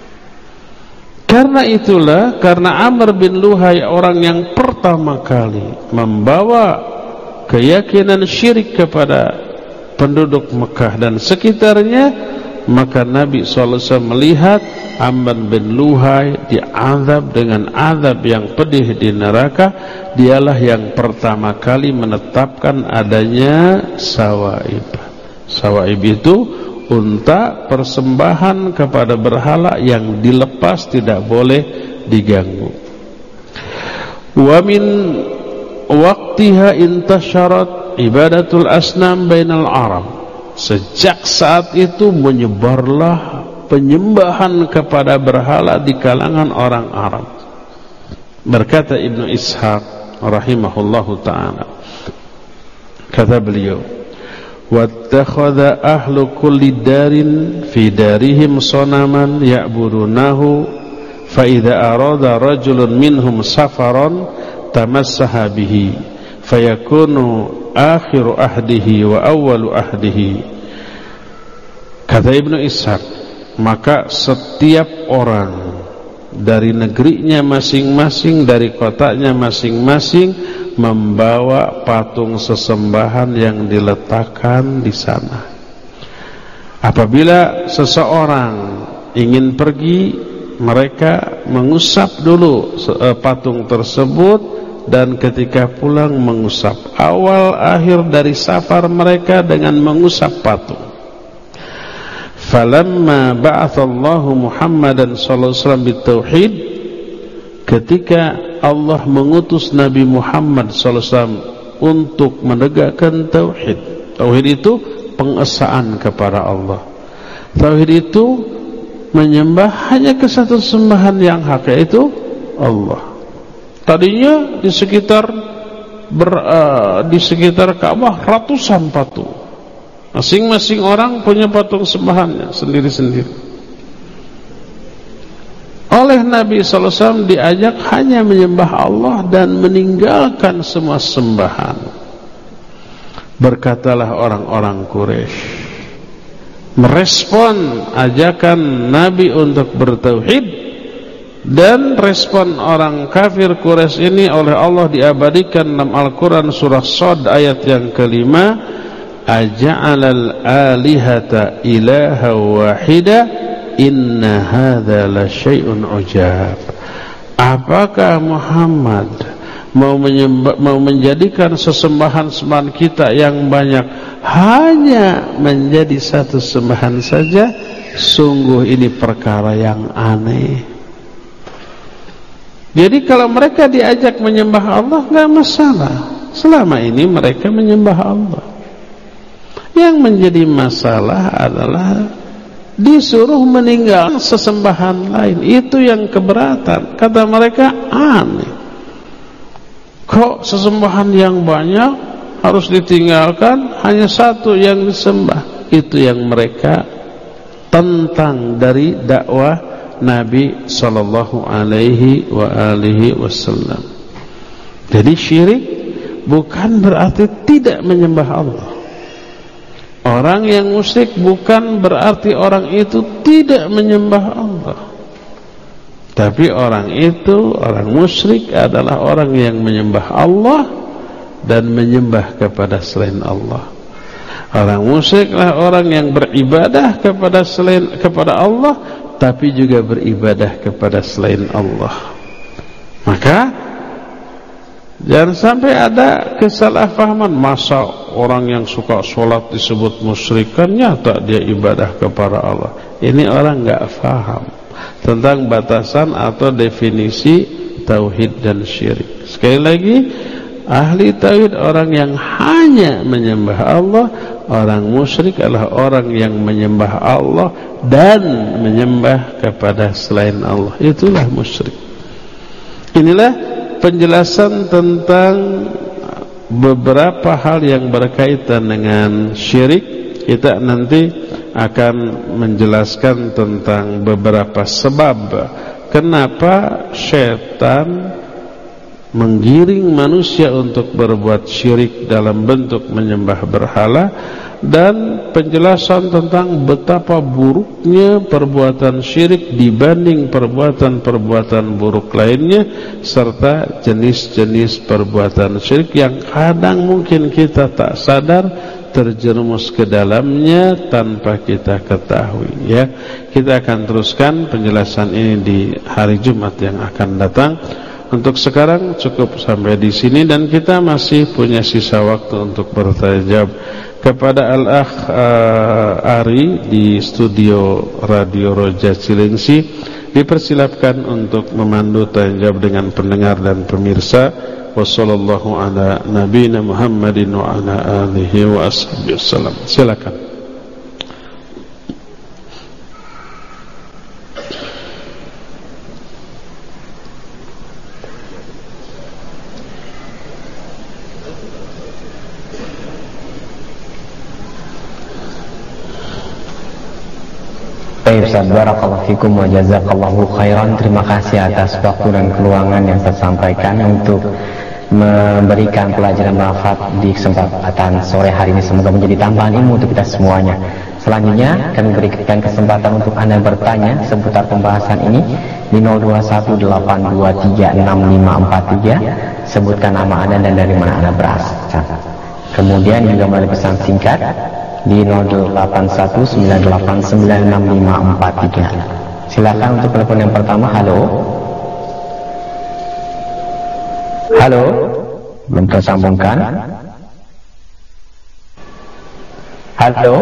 Speaker 1: Karena itulah, karena Amr bin Luhai orang yang pertama kali membawa keyakinan syirik kepada penduduk Mekah dan sekitarnya, maka Nabi SAW melihat Amr bin Luhai diazab dengan azab yang pedih di neraka. Dialah yang pertama kali menetapkan adanya sawaib. Sawaib itu unta persembahan kepada berhala yang dilepas, tidak boleh diganggu. Wa min waqtiha intasharat ibadatul asnam bainal Arab. Sejak saat itu menyebarlah penyembahan kepada berhala di kalangan orang Arab. Berkata Ibnu Ishaq rahimahullahu ta'ala, kata beliau, wattakhadha ahlu kulli darin fi darihim sonaman ya'budunahu fa idza arada rajulun minhum safaran tamassaha bihi fayakunu akhiru ahdihi wa awwalu ahdihi. Kata Ibnu Ishaq, maka setiap orang dari negerinya masing-masing, dari kotanya masing-masing, membawa patung sesembahan yang diletakkan di sana. Apabila seseorang ingin pergi, mereka mengusap dulu patung tersebut, dan ketika pulang mengusap. Awal akhir dari safar mereka dengan mengusap patung. Falamma ba'athallahu Muhammadan sallallahu alaihi wasallam bitauhid, ketika Allah mengutus Nabi Muhammad sallallahu alaihi wasallam untuk menegakkan tauhid. Tauhid itu pengesaan kepada Allah. Tauhid itu menyembah hanya ke satu sembahan yang hak, yaitu Allah. Tadinya di sekitar Ka'bah ratusan patung. Masing-masing orang punya patung sembahannya sendiri-sendiri. Oleh Nabi SAW diajak hanya menyembah Allah dan meninggalkan semua sembahan. Berkatalah orang-orang Quraisy, merespon ajakan Nabi untuk bertauhid, dan respon orang kafir Quraisy ini oleh Allah diabadikan dalam Al-Quran surah Shad ayat yang kelima, aja'alal alihata ilaha wahida inna hadza la syai'un ujab. Apakah Muhammad mau menjadikan sesembahan-sembahan kita yang banyak hanya menjadi satu sembahan saja? Sungguh ini perkara yang aneh. Jadi kalau mereka diajak menyembah Allah enggak masalah, selama ini mereka menyembah Allah. Yang menjadi masalah adalah disuruh meninggalkan sesembahan lain. Itu yang keberatan. Kata mereka, aneh, kok sesembahan yang banyak harus ditinggalkan, hanya satu yang disembah. Itu yang mereka tentang dari dakwah Nabi sallallahu alaihi wasallam. Jadi syirik bukan berarti tidak menyembah Allah. Orang yang musyrik bukan berarti orang itu tidak menyembah Allah. Tapi orang itu, orang musyrik adalah orang yang menyembah Allah dan menyembah kepada selain Allah. Orang musyriklah orang yang beribadah kepada Allah, tapi juga beribadah kepada selain Allah. Maka jangan sampai ada kesalahpahaman. Masa orang yang suka sholat disebut musyrik? Kan nyata dia ibadah kepada Allah. Ini orang enggak faham tentang batasan atau definisi tauhid dan syirik. Sekali lagi, ahli tauhid orang yang hanya menyembah Allah. Orang musyrik adalah orang yang menyembah Allah dan menyembah kepada selain Allah. Itulah musyrik. Inilah penjelasan tentang beberapa hal yang berkaitan dengan syirik. Kita nanti akan menjelaskan tentang beberapa sebab kenapa syaitan menggiring manusia untuk berbuat syirik dalam bentuk menyembah berhala, dan penjelasan tentang betapa buruknya perbuatan syirik dibanding perbuatan-perbuatan buruk lainnya, serta jenis-jenis perbuatan syirik yang kadang mungkin kita tak sadar terjerumus ke dalamnya tanpa kita ketahui. Ya, kita akan teruskan penjelasan ini di hari Jumat yang akan datang. Untuk sekarang cukup sampai di sini, dan kita masih punya sisa waktu untuk bertanya jawab kepada Al-Akh Ari di studio Radio Roja Cilengsi. Dipersilahkan untuk memandu tanya jawab dengan pendengar dan pemirsa. Wassallallahu ala nabiyina Muhammadin wa ala alihi wa ashabihi wasallam. Silakan.
Speaker 3: Baik Ustaz, barakallahu fikum wa jazakallahu khairan. Terima kasih atas waktu dan keluangan yang saya sampaikan untuk memberikan pelajaran manfaat di kesempatan sore hari ini. Semoga menjadi tambahan ilmu untuk kita semuanya. Selanjutnya kami berikan kesempatan untuk Anda bertanya seputar pembahasan ini di 0218236543. Sebutkan nama Anda dan dari mana Anda berasal. Kemudian juga melalui pesan singkat di 0819896543. Silakan untuk telepon yang pertama. Halo. Halo. Belum tersambungkan. Halo.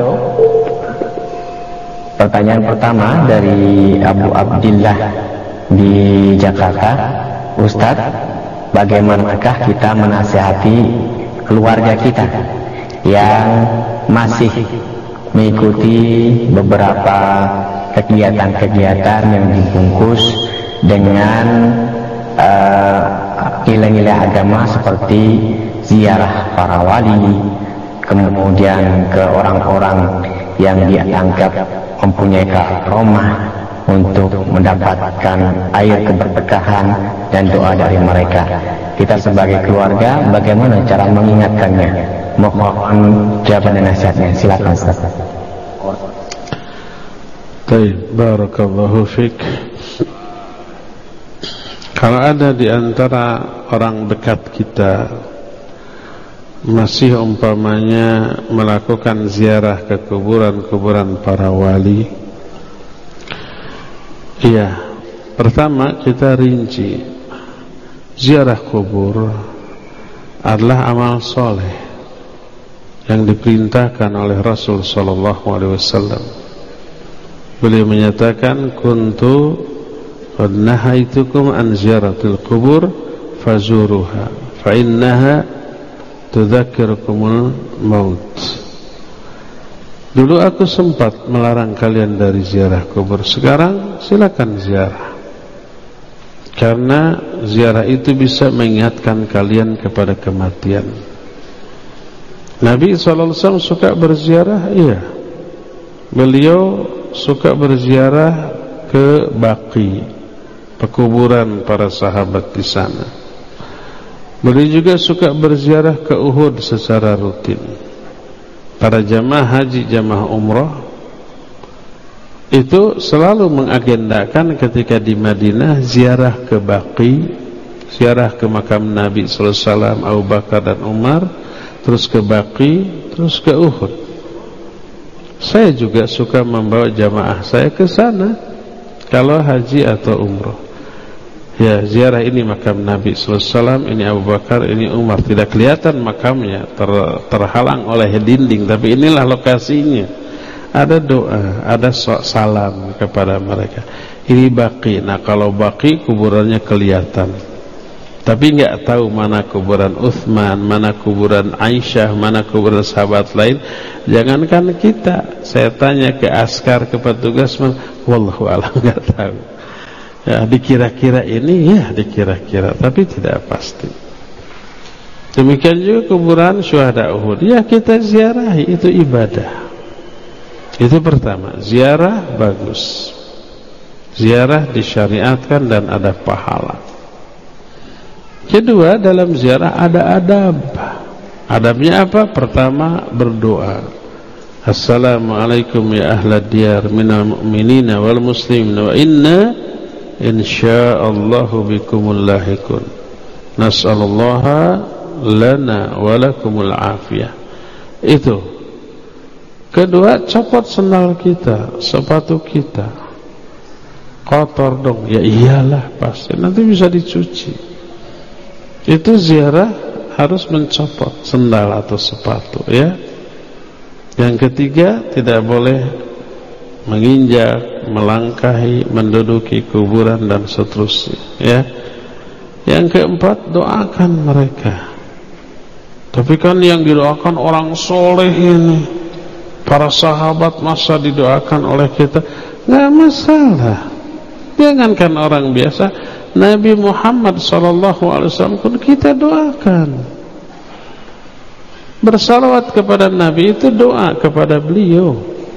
Speaker 3: Pertanyaan pertama dari Abu Abdillah di Jakarta. Ustadz, bagaimanakah kita menasihati keluarga kita yang masih mengikuti beberapa kegiatan-kegiatan yang dibungkus dengan nilai-nilai agama seperti ziarah para wali, kemudian ke orang-orang yang dianggap mempunyai karomah untuk mendapatkan air keberkahan dan doa dari mereka. Kita sebagai keluarga bagaimana cara mengingatkannya? Mohon jawaban dan nasihatnya. Silakan Ustaz.
Speaker 1: Baik, barakallahu fik. Kalau ada di antara orang dekat kita masih umpamanya melakukan ziarah ke kuburan-kuburan para wali, iya, pertama kita rinci, ziarah kubur adalah amal soleh yang diperintahkan oleh Rasul sallallahu alaihi wasallam. Beliau menyatakan, kuntu qad nahaitukum an ziyaratil qubur fazuruha fa innaha tudzakirukumul maut. Dulu aku sempat melarang kalian dari ziarah kubur, sekarang silakan ziarah, karena ziarah itu bisa mengingatkan kalian kepada kematian. Nabi SAW suka berziarah, iya. Beliau suka berziarah ke Baqi, pekuburan para sahabat di sana. Beliau juga suka berziarah ke Uhud secara rutin. Para jamaah haji, jamaah umrah itu selalu mengagendakan ketika di Madinah ziarah ke Baqi, ziarah ke makam Nabi sallallahu alaihi wasallam, Abu Bakar dan Umar, terus ke Baqi, terus ke Uhud. Saya juga suka membawa jamaah saya ke sana kalau haji atau umrah. Ya, ziarah ini makam Nabi sallallahu alaihi wasallam, ini Abu Bakar, ini Umar. Tidak kelihatan makamnya, terhalang oleh dinding, tapi inilah lokasinya. Ada doa, ada salam kepada mereka. Ini Baqi. Nah, kalau Baqi kuburannya kelihatan, tapi enggak tahu mana kuburan Uthman, mana kuburan Aisyah, mana kuburan sahabat lain. Jangankan kita, saya tanya ke askar, ke petugas, wallahu a'lam, enggak tahu. Ya, dikira-kira ini, ya dikira-kira, tapi tidak pasti. Demikian juga kuburan syuhada Uhud, ya kita ziarahi, itu ibadah. Itu pertama, ziarah bagus. Ziarah disyariatkan dan ada pahala. Kedua, dalam ziarah ada adab. Adabnya apa? Pertama, berdoa. Assalamualaikum ya ahlad diyar minal mu'minina wal muslimin wa inna insyaallahu bikumul lahikun. Nas'alullaha lana wa lakumul afiyah. Itu. Kedua, copot sendal kita, sepatu kita. Kotor dong. Ya iyalah, pasti nanti bisa dicuci. Itu ziarah harus mencopot sendal atau sepatu, ya. Yang ketiga, tidak boleh menginjak, melangkahi, menduduki kuburan dan seterusnya, ya. Yang keempat, doakan mereka. Tapi kan yang didoakan orang soleh ini, para sahabat, masa didoakan oleh kita? Nggak masalah. Jangankan orang biasa, Nabi Muhammad SAW pun kita doakan. Bersalawat kepada Nabi itu doa kepada beliau.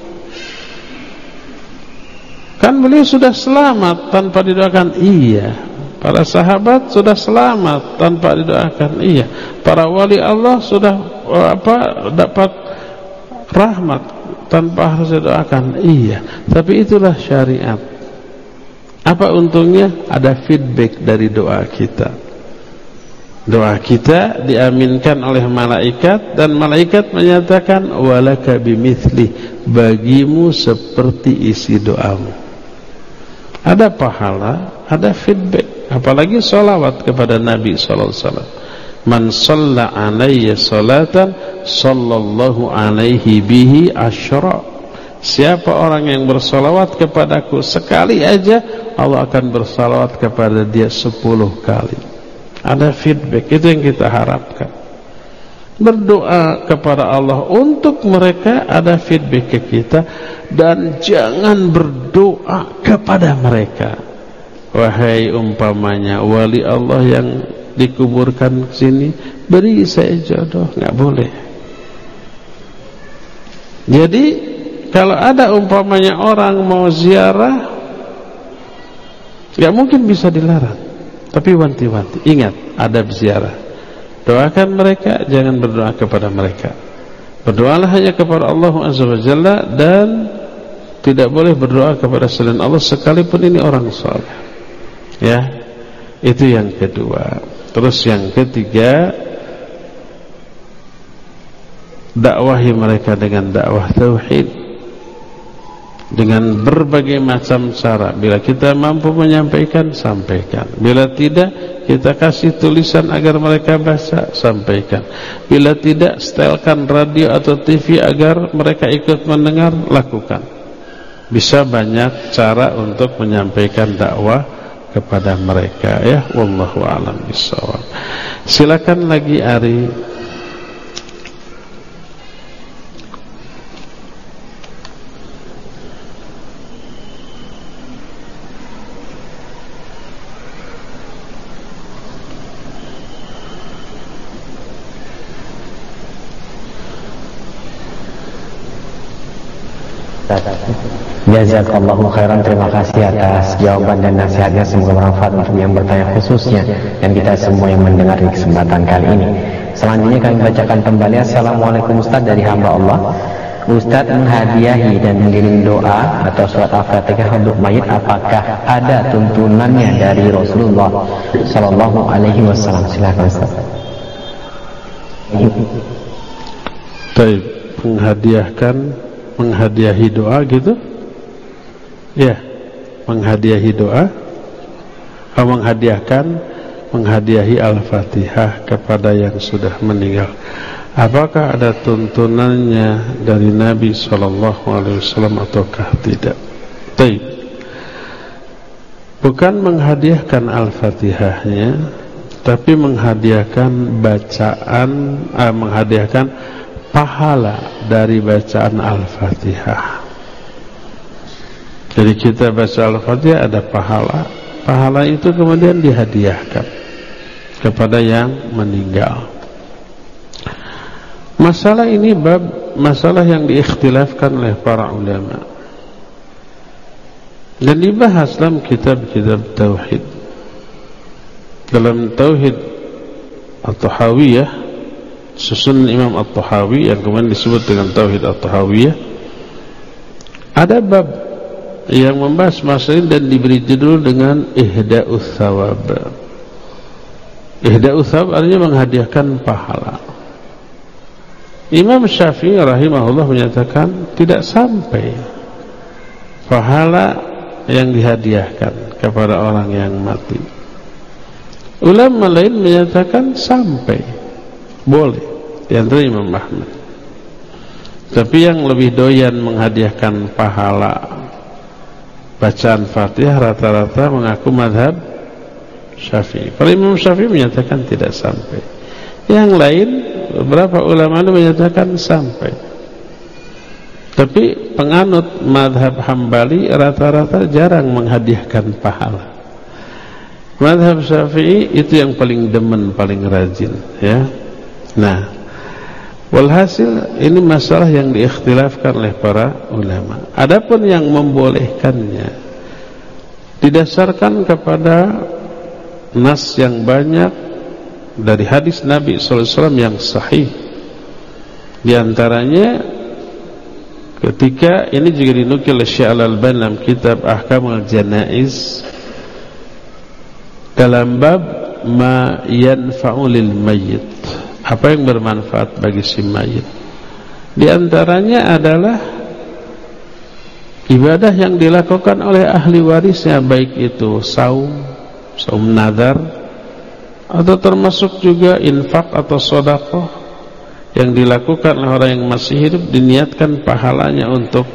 Speaker 1: Kan beliau sudah selamat tanpa didoakan? Iya. Para sahabat sudah selamat tanpa didoakan? Iya. Para wali Allah sudah dapat rahmat tanpa harus didoakan? Iya. Tapi itulah syariat. Apa untungnya? Ada feedback dari doa kita. Doa kita diaminkan oleh malaikat, dan malaikat menyatakan walaka bimithli, bagimu seperti isi doamu. Ada pahala, ada feedback. Apalagi salawat kepada Nabi sallallahu alaihi wasallam. Man shalla alayya salatan sallallahu alaihi bihi asyra. Siapa orang yang bersalawat kepadaku sekali aja, Allah akan bersalawat kepada dia 10 kali. Ada feedback, itu yang kita harapkan. Berdoa kepada Allah untuk mereka, ada feedback ke kita. Dan jangan berdoa kepada mereka. Wahai umpamanya wali Allah yang dikuburkan sini, beri saya jodoh, nggak boleh. Jadi kalau ada umpamanya orang mau ziarah, nggak mungkin bisa dilarang. Tapi wanti-wanti, ingat adab ziarah. Doakan mereka, jangan berdoa kepada mereka. Berdoalah hanya kepada Allah Azza wa Jalla, dan tidak boleh berdoa kepada selain Allah sekalipun ini orang saleh. Ya, itu yang kedua. Terus yang ketiga, dakwahi mereka dengan dakwah tauhid dengan berbagai macam cara. Bila kita mampu menyampaikan, sampaikan. Bila tidak, kita kasih tulisan agar mereka baca, sampaikan. Bila tidak, setelkan radio atau TV agar mereka ikut mendengar, lakukan. Bisa banyak cara untuk menyampaikan dakwah kepada mereka, ya. Wallahu a'lam bishawab. Silakan lagi Ari.
Speaker 3: Jazakallahu khairan, terima kasih atas jawaban dan nasihatnya, semoga bermanfaat untuk yang bertanya khususnya dan kita semua yang mendengar di kesempatan kali ini. Selanjutnya kami bacakan kembali. Assalamualaikum Ustaz, dari hamba Allah. Ustaz menghadiahi dan mengirim doa atau surat Al-Fatihah untuk mayit, apakah ada tuntunannya dari Rasulullah Sallallahu Alaihi Wasallam? Silakan Ustaz.
Speaker 1: Baik, menghadiahi doa gitu. Ya, menghadiahi doa, menghadiahi Al-Fatihah kepada yang sudah meninggal. Apakah ada tuntunannya dari Nabi SAW ataukah tidak? Baik. Bukan menghadiahkan Al-Fatihahnya, tapi menghadiahkan menghadiahkan pahala dari bacaan Al-Fatihah. Jadi kita baca Al-Fatihah ada pahala. Pahala itu kemudian dihadiahkan kepada yang meninggal. Masalah ini masalah yang diikhtilafkan oleh para ulama dan dibahas dalam kitab-kitab tauhid. Dalam tauhid At-Tahawiyah, susunan Imam At-Tahawi yang kemudian disebut dengan tauhid At-Tahawiyah, ada bab yang membahas masalah ini dan diberi judul dengan Ihda'us Thawab. Ihda'us Thawab artinya menghadiahkan pahala. Imam Syafi'i rahimahullah menyatakan tidak sampai pahala yang dihadiahkan kepada orang yang mati. Ulama lain menyatakan sampai, boleh, di antara Imam Ahmad. Tapi yang lebih doyan menghadiahkan pahala bacaan Fatihah rata-rata mengaku mazhab Syafi'i. Para Imam Syafi'i menyatakan tidak sampai. Yang lain, beberapa ulama menyatakan sampai. Tapi penganut mazhab Hambali rata-rata jarang menghadiahkan pahala. Mazhab Syafi'i itu yang paling demen, paling rajin, ya. Nah, walhasil ini masalah yang diikhtilafkan oleh para ulama. Adapun yang membolehkannya didasarkan kepada nas yang banyak dari hadis Nabi SAW yang sahih. Di antaranya ketika ini juga dinukil oleh Syekh Al-Albani dalam kitab Ahkamul Janaiz dalam bab ma yanfa'u lil mayyit, apa yang bermanfaat bagi si mayit. Di antaranya adalah ibadah yang dilakukan oleh ahli warisnya, baik itu saum nadar, atau termasuk juga infak atau sedekah yang dilakukan oleh orang yang masih hidup, diniatkan pahalanya untuk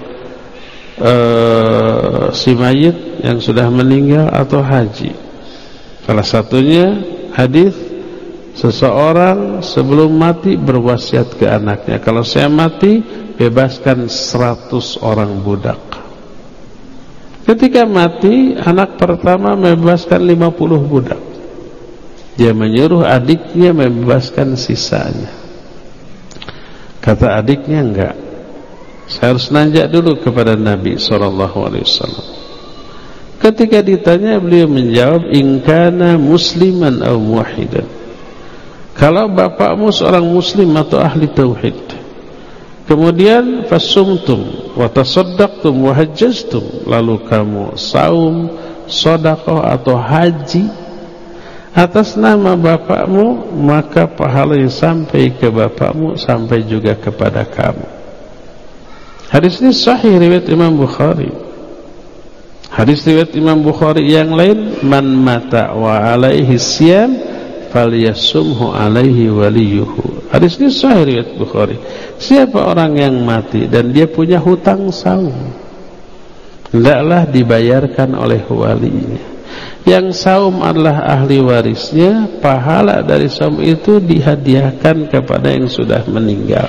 Speaker 1: si mayit yang sudah meninggal, atau haji. Salah satunya hadis seseorang sebelum mati berwasiat ke anaknya, kalau saya mati bebaskan 100 orang budak. Ketika mati, anak pertama membebaskan 50 budak. Dia menyuruh adiknya membebaskan sisanya. Kata adiknya, enggak, saya harus nanjak dulu kepada Nabi SAW. Ketika ditanya, beliau menjawab, in kana musliman aw muwahhidan, kalau bapakmu seorang muslim atau ahli tauhid, kemudian fasumtum, wa tasaddaqtum wa hajjaztum, lalu kamu saum, sedekah atau haji atas nama bapakmu, maka pahalanya sampai ke bapakmu, sampai juga kepada kamu. Hadis ini sahih riwayat Imam Bukhari. Hadis riwayat Imam Bukhari yang lain, man mata wa alaihi siyam falyasumhu alaihi waliyuhu. Hadis ini sahih riwayat Bukhari. Siapa orang yang mati dan dia punya hutang saum, hendaklah dibayarkan oleh walinya. Yang saum adalah ahli warisnya, pahala dari saum itu dihadiahkan kepada yang sudah meninggal.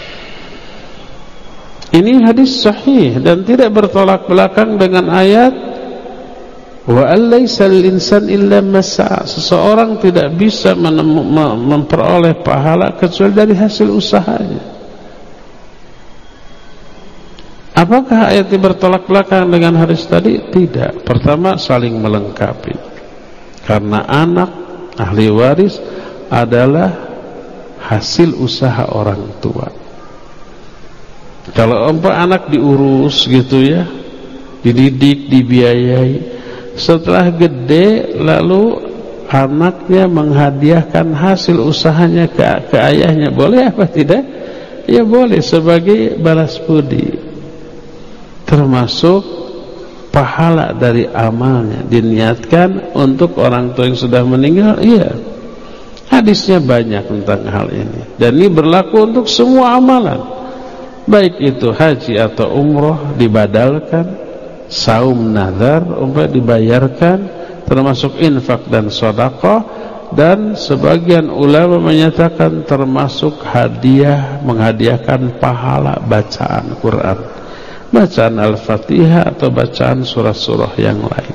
Speaker 1: Ini hadis sahih dan tidak bertolak belakang dengan ayat wa allaysa lil insan illa ma sa'a. Seseorang tidak bisa memperoleh pahala kecuali dari hasil usahanya. Apakah ayat ini bertolak belakang dengan hadis tadi? Tidak. Pertama, saling melengkapi. Karena anak ahli waris adalah hasil usaha orang tua. Kalau anak diurus gitu ya, dididik, dibiayai, setelah gede lalu anaknya menghadiahkan hasil usahanya ke ayahnya, boleh apa tidak? Ya boleh, sebagai balas budi. Termasuk pahala dari amalnya diniatkan untuk orang tua yang sudah meninggal. Iya, hadisnya banyak tentang hal ini, dan ini berlaku untuk semua amalan, baik itu haji atau umroh dibadalkan, saum nazar dibayarkan, termasuk infak dan sedekah, dan sebagian ulama menyatakan termasuk hadiah, menghadiahkan pahala bacaan Quran, bacaan Al-Fatihah atau bacaan surah-surah yang lain.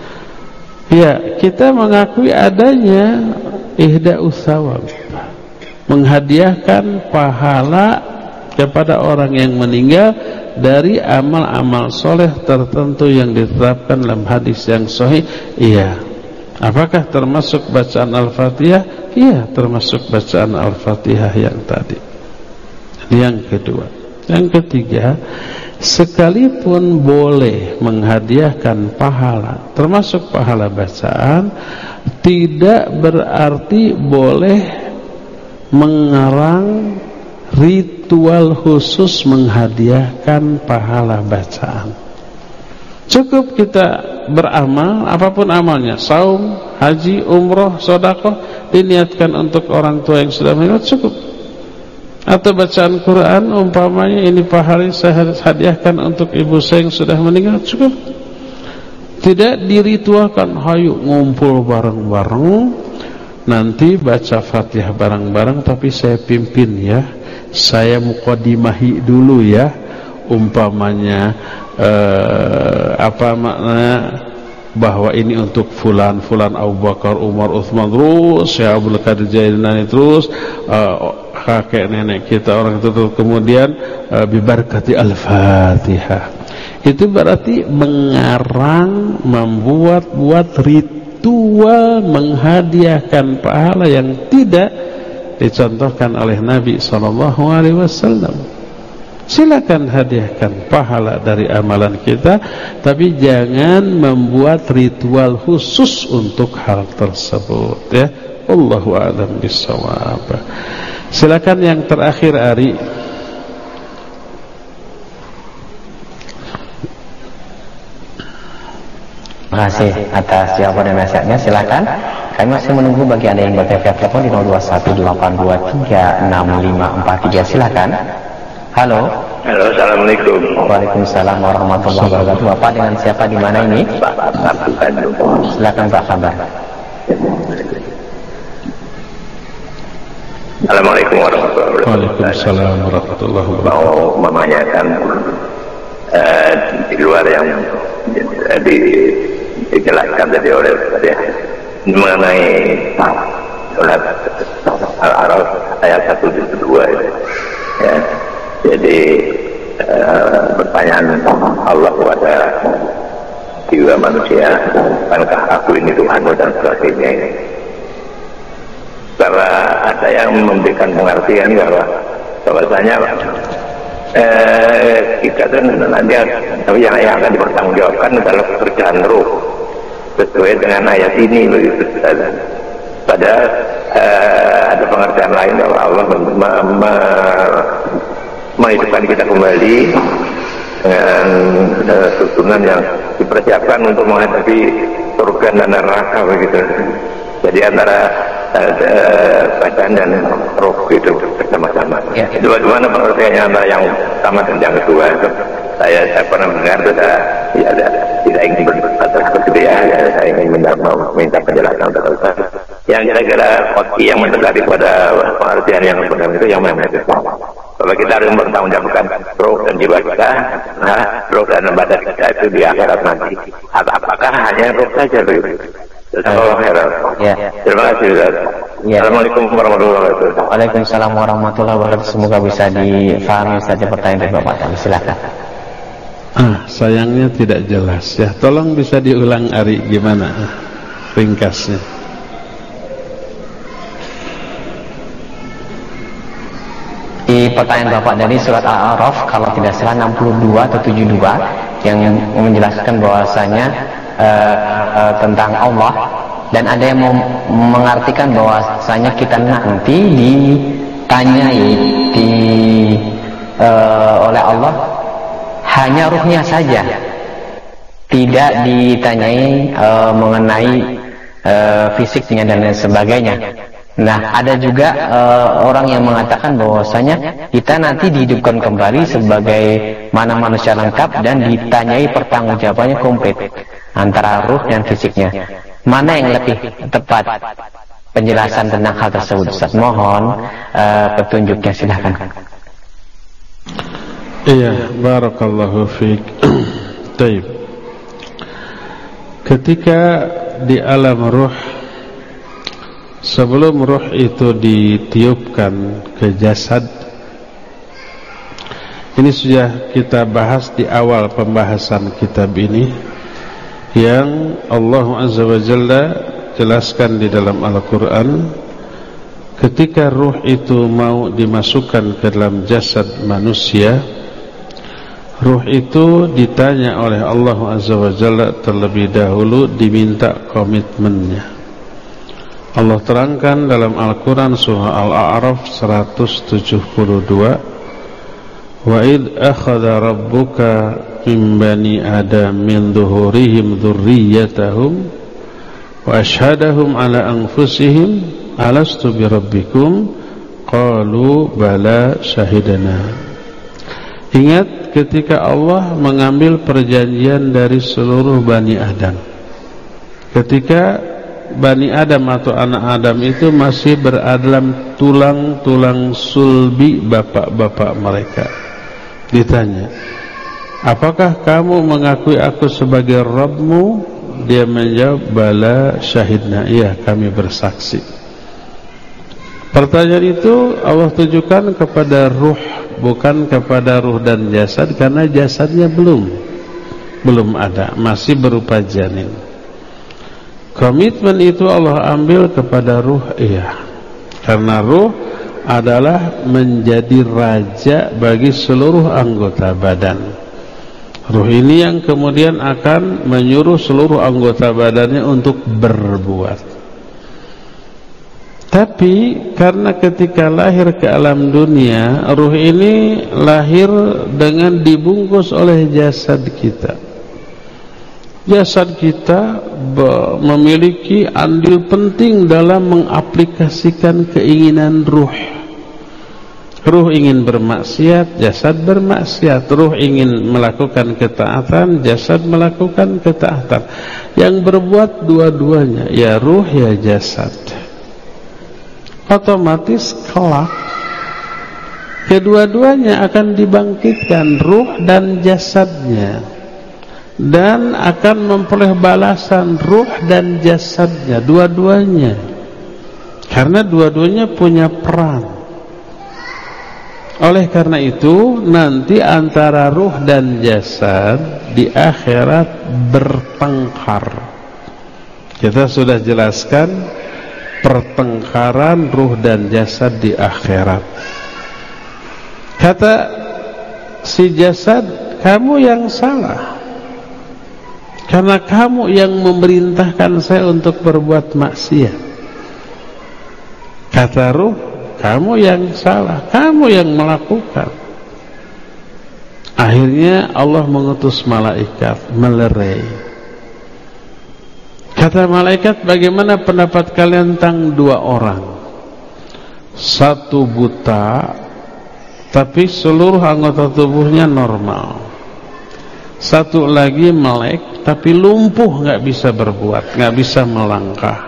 Speaker 1: Ya, kita mengakui adanya ihda'us tsawab, menghadiahkan pahala kepada orang yang meninggal dari amal-amal soleh tertentu yang ditetapkan dalam hadis yang sahih. Iya. Apakah termasuk bacaan Al-Fatihah? Iya, termasuk bacaan Al-Fatihah yang tadi. Yang kedua. Yang ketiga, sekalipun boleh menghadiahkan pahala, termasuk pahala bacaan, tidak berarti boleh mengarang ritual khusus menghadiahkan pahala bacaan. Cukup kita beramal, apapun amalnya, saum, haji, umroh, sedekah, diniatkan untuk orang tua yang sudah meninggal, cukup. Atau bacaan Quran, umpamanya ini pahala saya hadiahkan untuk ibu saya yang sudah meninggal, cukup. Tidak diritualkan, hayu ngumpul bareng-bareng, nanti baca Fatihah bareng-bareng, tapi saya pimpin ya, saya muqaddimahi dulu ya, umpamanya apa maknanya, bahwa ini untuk fulan Abu Bakar, Umar, Uthman, terus Syekh Abdul Qadir Jailani, terus kakek nenek kita orang itu, kemudian bibarakati Al-Fatihah. Itu berarti mengarang, membuat ritual menghadiahkan pahala yang tidak dicontohkan oleh Nabi SAW. Silakan hadiahkan pahala dari amalan kita, tapi jangan membuat ritual khusus untuk hal tersebut ya. Allahu a'lam bishawab. Silakan yang terakhir, Ari.
Speaker 3: Terima kasih atas jawaban dan nasihatnya. Silakan. Kami masih menunggu bagi Anda yang bertelepon di 0218236543. Silakan. Halo.
Speaker 4: Halo, assalamualaikum.
Speaker 3: Waalaikumsalam warahmatullahi wabarakatuh. Bapak dengan siapa, di mana ini?
Speaker 4: Pak Bandung.
Speaker 3: Silakan Pak Kabar.
Speaker 4: Assalamualaikum warahmatullahi wabarakatuh.
Speaker 1: Waalaikumsalam warahmatullahi wabarakatuh.
Speaker 4: Mau menanyakan di luar yang dijelaskan tadi oleh saya mengenai surat Al-A'raf ayat 1-2 ya. Jadi pertanyaan Allah kepada jiwa manusia, apakah aku ini Tuhanmu dan sebagainya ini. Karena ada yang memberikan pengertian bahwasanya kita kan nanti yang akan dipertanggungjawabkan adalah pekerjaan ruh sesuai dengan ayat ini begitu. Padahal ada pengertian lain bahwa Allah menghidupkan kita kembali dengan susunan yang dipersiapkan untuk menghadapi surga dan neraka begitu. Jadi antara badan dan roh itu bersama-sama.
Speaker 3: Ya.
Speaker 4: Dua-duanya pengertiannya antara yang pertama dan yang kedua. Saya pernah mendengar tidak ingin berkata seperti saya ingin minta penjelasan terus. Yang kira-kira yang mendekati pada pengertian yang benar itu yang mana itu? Kalau kita harus bertanggungjawabkan roh dan jiwa kita, roh dan badan kita itu di akhirat nanti. Apakah hanya roh saja begitu?
Speaker 3: Ya.
Speaker 4: Terima kasih.
Speaker 3: Ya.
Speaker 4: Assalamualaikum warahmatullahi wabarakatuh.
Speaker 3: Waalaikumsalam warahmatullahi wabarakatuh. Semoga bisa difahami saja pertanyaan dari Bapak tadi. Silakan.
Speaker 1: Sayangnya tidak jelas ya. Tolong bisa diulang Ari, gimana ringkasnya?
Speaker 3: Di pertanyaan Bapak dari surat Al-A'raf kalau tidak salah 62 atau 72 yang menjelaskan bahwasanya tentang Allah, dan ada yang mengartikan bahwasanya kita nanti ditanyai oleh Allah hanya ruhnya saja, tidak ditanyai mengenai fisiknya dan lain sebagainya. Nah, ada juga orang yang mengatakan bahwasanya kita nanti dihidupkan kembali sebagai mana manusia lengkap dan ditanyai pertanggungjawabannya komplit antara ruh dan fisiknya. Mana yang lebih tepat penjelasan tentang hal tersebut, Ustaz? Mohon petunjuknya, silakan.
Speaker 1: Iya, barakallahu fiik. Baik. Ketika di alam ruh, sebelum ruh itu ditiupkan ke jasad, ini sudah kita bahas di awal pembahasan kitab ini, yang Allah Azza wa Jalla jelaskan di dalam Al-Quran. Ketika ruh itu mau dimasukkan ke dalam jasad manusia, ruh itu ditanya oleh Allah Azza wa Jalla terlebih dahulu, diminta komitmennya. Allah terangkan dalam Al-Quran surah Al-A'raf 172, wa id akhadha rabbuka min bani adam min dhuhurihim dhurriyyatahum wa ashhadahum ala anfusihim alastu bi rabbikum qalu bala syahidana. Ingat ketika Allah mengambil perjanjian dari seluruh Bani Adam, ketika Bani Adam atau anak Adam itu masih berada dalam tulang-tulang sulbi bapak-bapak mereka, ditanya, apakah kamu mengakui aku sebagai Rabbmu? Dia menjawab, bala syahidna, iya kami bersaksi. Pertanyaan itu Allah tujukan kepada ruh, bukan kepada ruh dan jasad, karena jasadnya belum ada, masih berupa janin. Komitmen itu Allah ambil kepada ruh, iya, karena ruh adalah menjadi raja bagi seluruh anggota badan. Ruh ini yang kemudian akan menyuruh seluruh anggota badannya untuk berbuat. Tapi karena ketika lahir ke alam dunia, ruh ini lahir dengan dibungkus oleh jasad kita. Jasad kita memiliki andil penting dalam mengaplikasikan keinginan ruh. Ruh ingin bermaksiat, jasad bermaksiat. Ruh ingin melakukan ketaatan, jasad melakukan ketaatan. Yang berbuat dua-duanya, ya ruh ya jasad. Otomatis kelak kedua-duanya akan dibangkitkan, ruh dan jasadnya, dan akan memperoleh balasan ruh dan jasadnya, dua-duanya, karena dua-duanya punya peran. Oleh karena itu nanti antara ruh dan jasad di akhirat bertengkar. Kita sudah jelaskan pertengkaran ruh dan jasad di akhirat. Kata si jasad, kamu yang salah, karena kamu yang memerintahkan saya untuk berbuat maksiat. Kata ruh, kamu yang salah, kamu yang melakukan. Akhirnya Allah mengutus malaikat melerai. Kata malaikat, bagaimana pendapat kalian tentang dua orang? Satu buta, tapi seluruh anggota tubuhnya normal. Satu lagi melek, tapi lumpuh, nggak bisa berbuat, nggak bisa melangkah.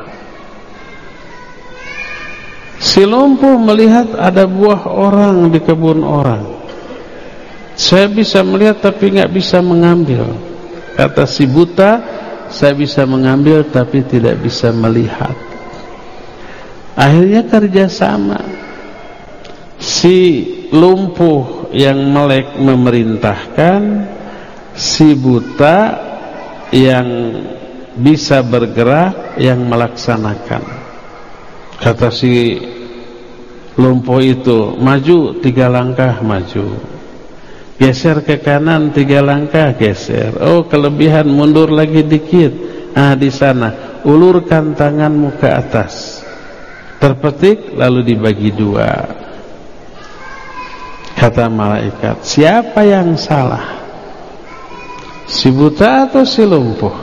Speaker 1: Si lumpuh melihat ada buah orang di kebun orang. Saya bisa melihat tapi nggak bisa mengambil. Kata si buta, saya bisa mengambil tapi tidak bisa melihat. Akhirnya kerjasama. Si lumpuh yang melek memerintahkan, si buta yang bisa bergerak yang melaksanakan. Kata si lumpuh itu, maju 3 langkah, maju. Geser ke kanan 3 langkah, geser. Oh, kelebihan, mundur lagi dikit. Di sana, ulurkan tanganmu ke atas. Terpetik lalu dibagi 2. Kata malaikat, siapa yang salah? Si buta atau si lumpuh?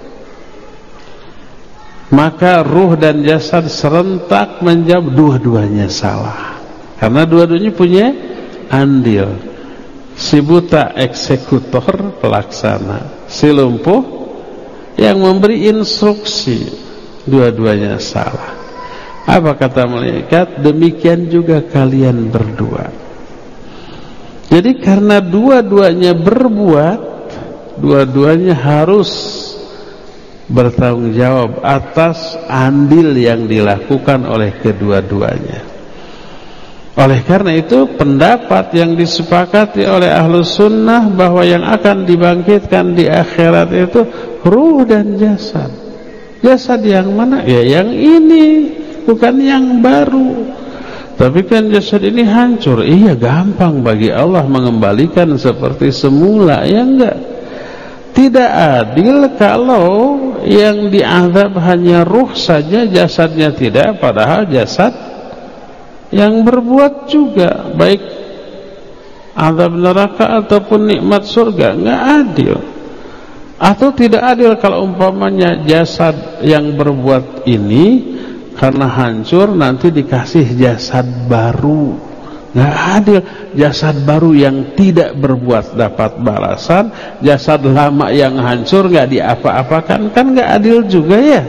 Speaker 1: Maka ruh dan jasad serentak menjawab, dua-duanya salah. Karena dua-duanya punya andil. Si buta eksekutor, pelaksana. Si lumpuh yang memberi instruksi. Dua-duanya salah. Apa kata malaikat? Demikian juga kalian berdua. Jadi karena dua-duanya berbuat, dua-duanya harus bertanggung jawab atas andil yang dilakukan oleh kedua-duanya. Oleh karena itu, pendapat yang disepakati oleh Ahlus Sunnah bahwa yang akan dibangkitkan di akhirat itu ruh dan jasad. Jasad yang mana? Ya yang ini, bukan yang baru. Tapi kan jasad ini hancur. Iya, gampang bagi Allah mengembalikan seperti semula, ya enggak? Tidak adil kalau yang diazab hanya ruh saja, jasadnya tidak, padahal jasad yang berbuat juga, baik azab neraka ataupun nikmat surga. Enggak adil. Atau tidak adil kalau umpamanya jasad yang berbuat ini karena hancur nanti dikasih jasad baru. Enggak adil. Jasad baru yang tidak berbuat dapat balasan, jasad lama yang hancur enggak diapa-apakan, kan enggak adil juga ya.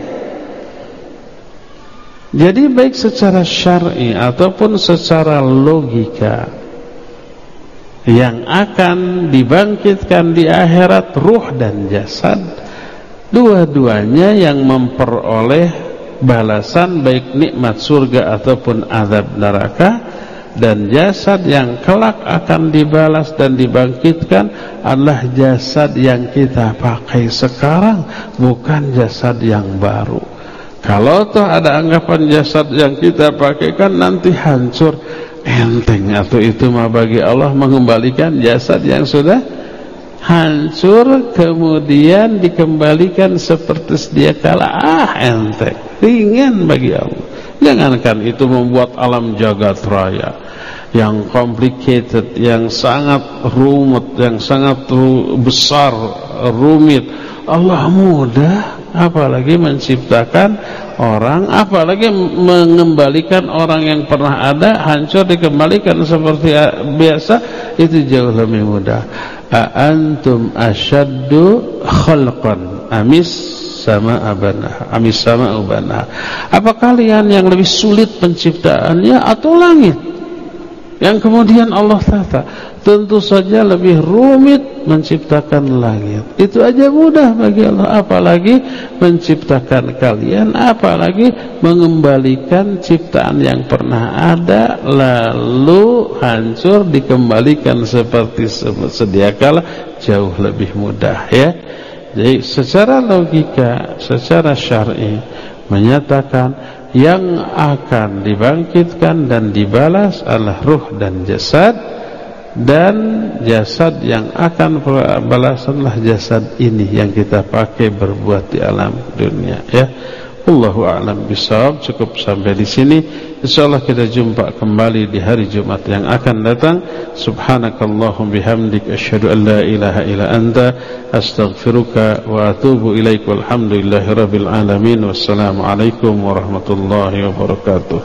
Speaker 1: Jadi baik secara syar'i ataupun secara logika, yang akan dibangkitkan di akhirat ruh dan jasad, dua-duanya yang memperoleh balasan baik nikmat surga ataupun azab neraka. Dan jasad yang kelak akan dibalas dan dibangkitkan adalah jasad yang kita pakai sekarang, bukan jasad yang baru. Kalau toh ada anggapan jasad yang kita pakaikan nanti hancur, enteng atau itu mah bagi Allah mengembalikan jasad yang sudah hancur kemudian dikembalikan seperti sedia kala. Enteng, ringan bagi Allah. Jangankan itu membuat alam jagat raya yang complicated, yang sangat rumit, yang sangat besar, rumit, Allah mudah. Apalagi menciptakan orang, apalagi mengembalikan orang yang pernah ada hancur dikembalikan seperti biasa, itu jauh lebih mudah. Antum asyaddu khalqan amis sama ubana. Apa kalian yang lebih sulit penciptaannya atau langit yang kemudian Allah tata? Tentu saja lebih rumit menciptakan langit. Itu aja mudah bagi Allah, apalagi menciptakan kalian, apalagi mengembalikan ciptaan yang pernah ada lalu hancur dikembalikan seperti sedia kala, jauh lebih mudah ya. Jadi secara logika, secara syar'i menyatakan yang akan dibangkitkan dan dibalas adalah ruh dan jasad. dan jasad yang akan balasanlah jasad ini yang kita pakai berbuat di alam dunia, ya. Wallahu a'lam bishawab. Cukup sampai di sini. Insyaallah kita jumpa kembali di hari Jumat yang akan datang. Subhanakallahum bihamdik asyhadu an la ilaha illa anta astaghfiruka wa atubu ilaik. Walhamdulillahirabbil alamin. Wassalamu alaikum warahmatullahi wabarakatuh.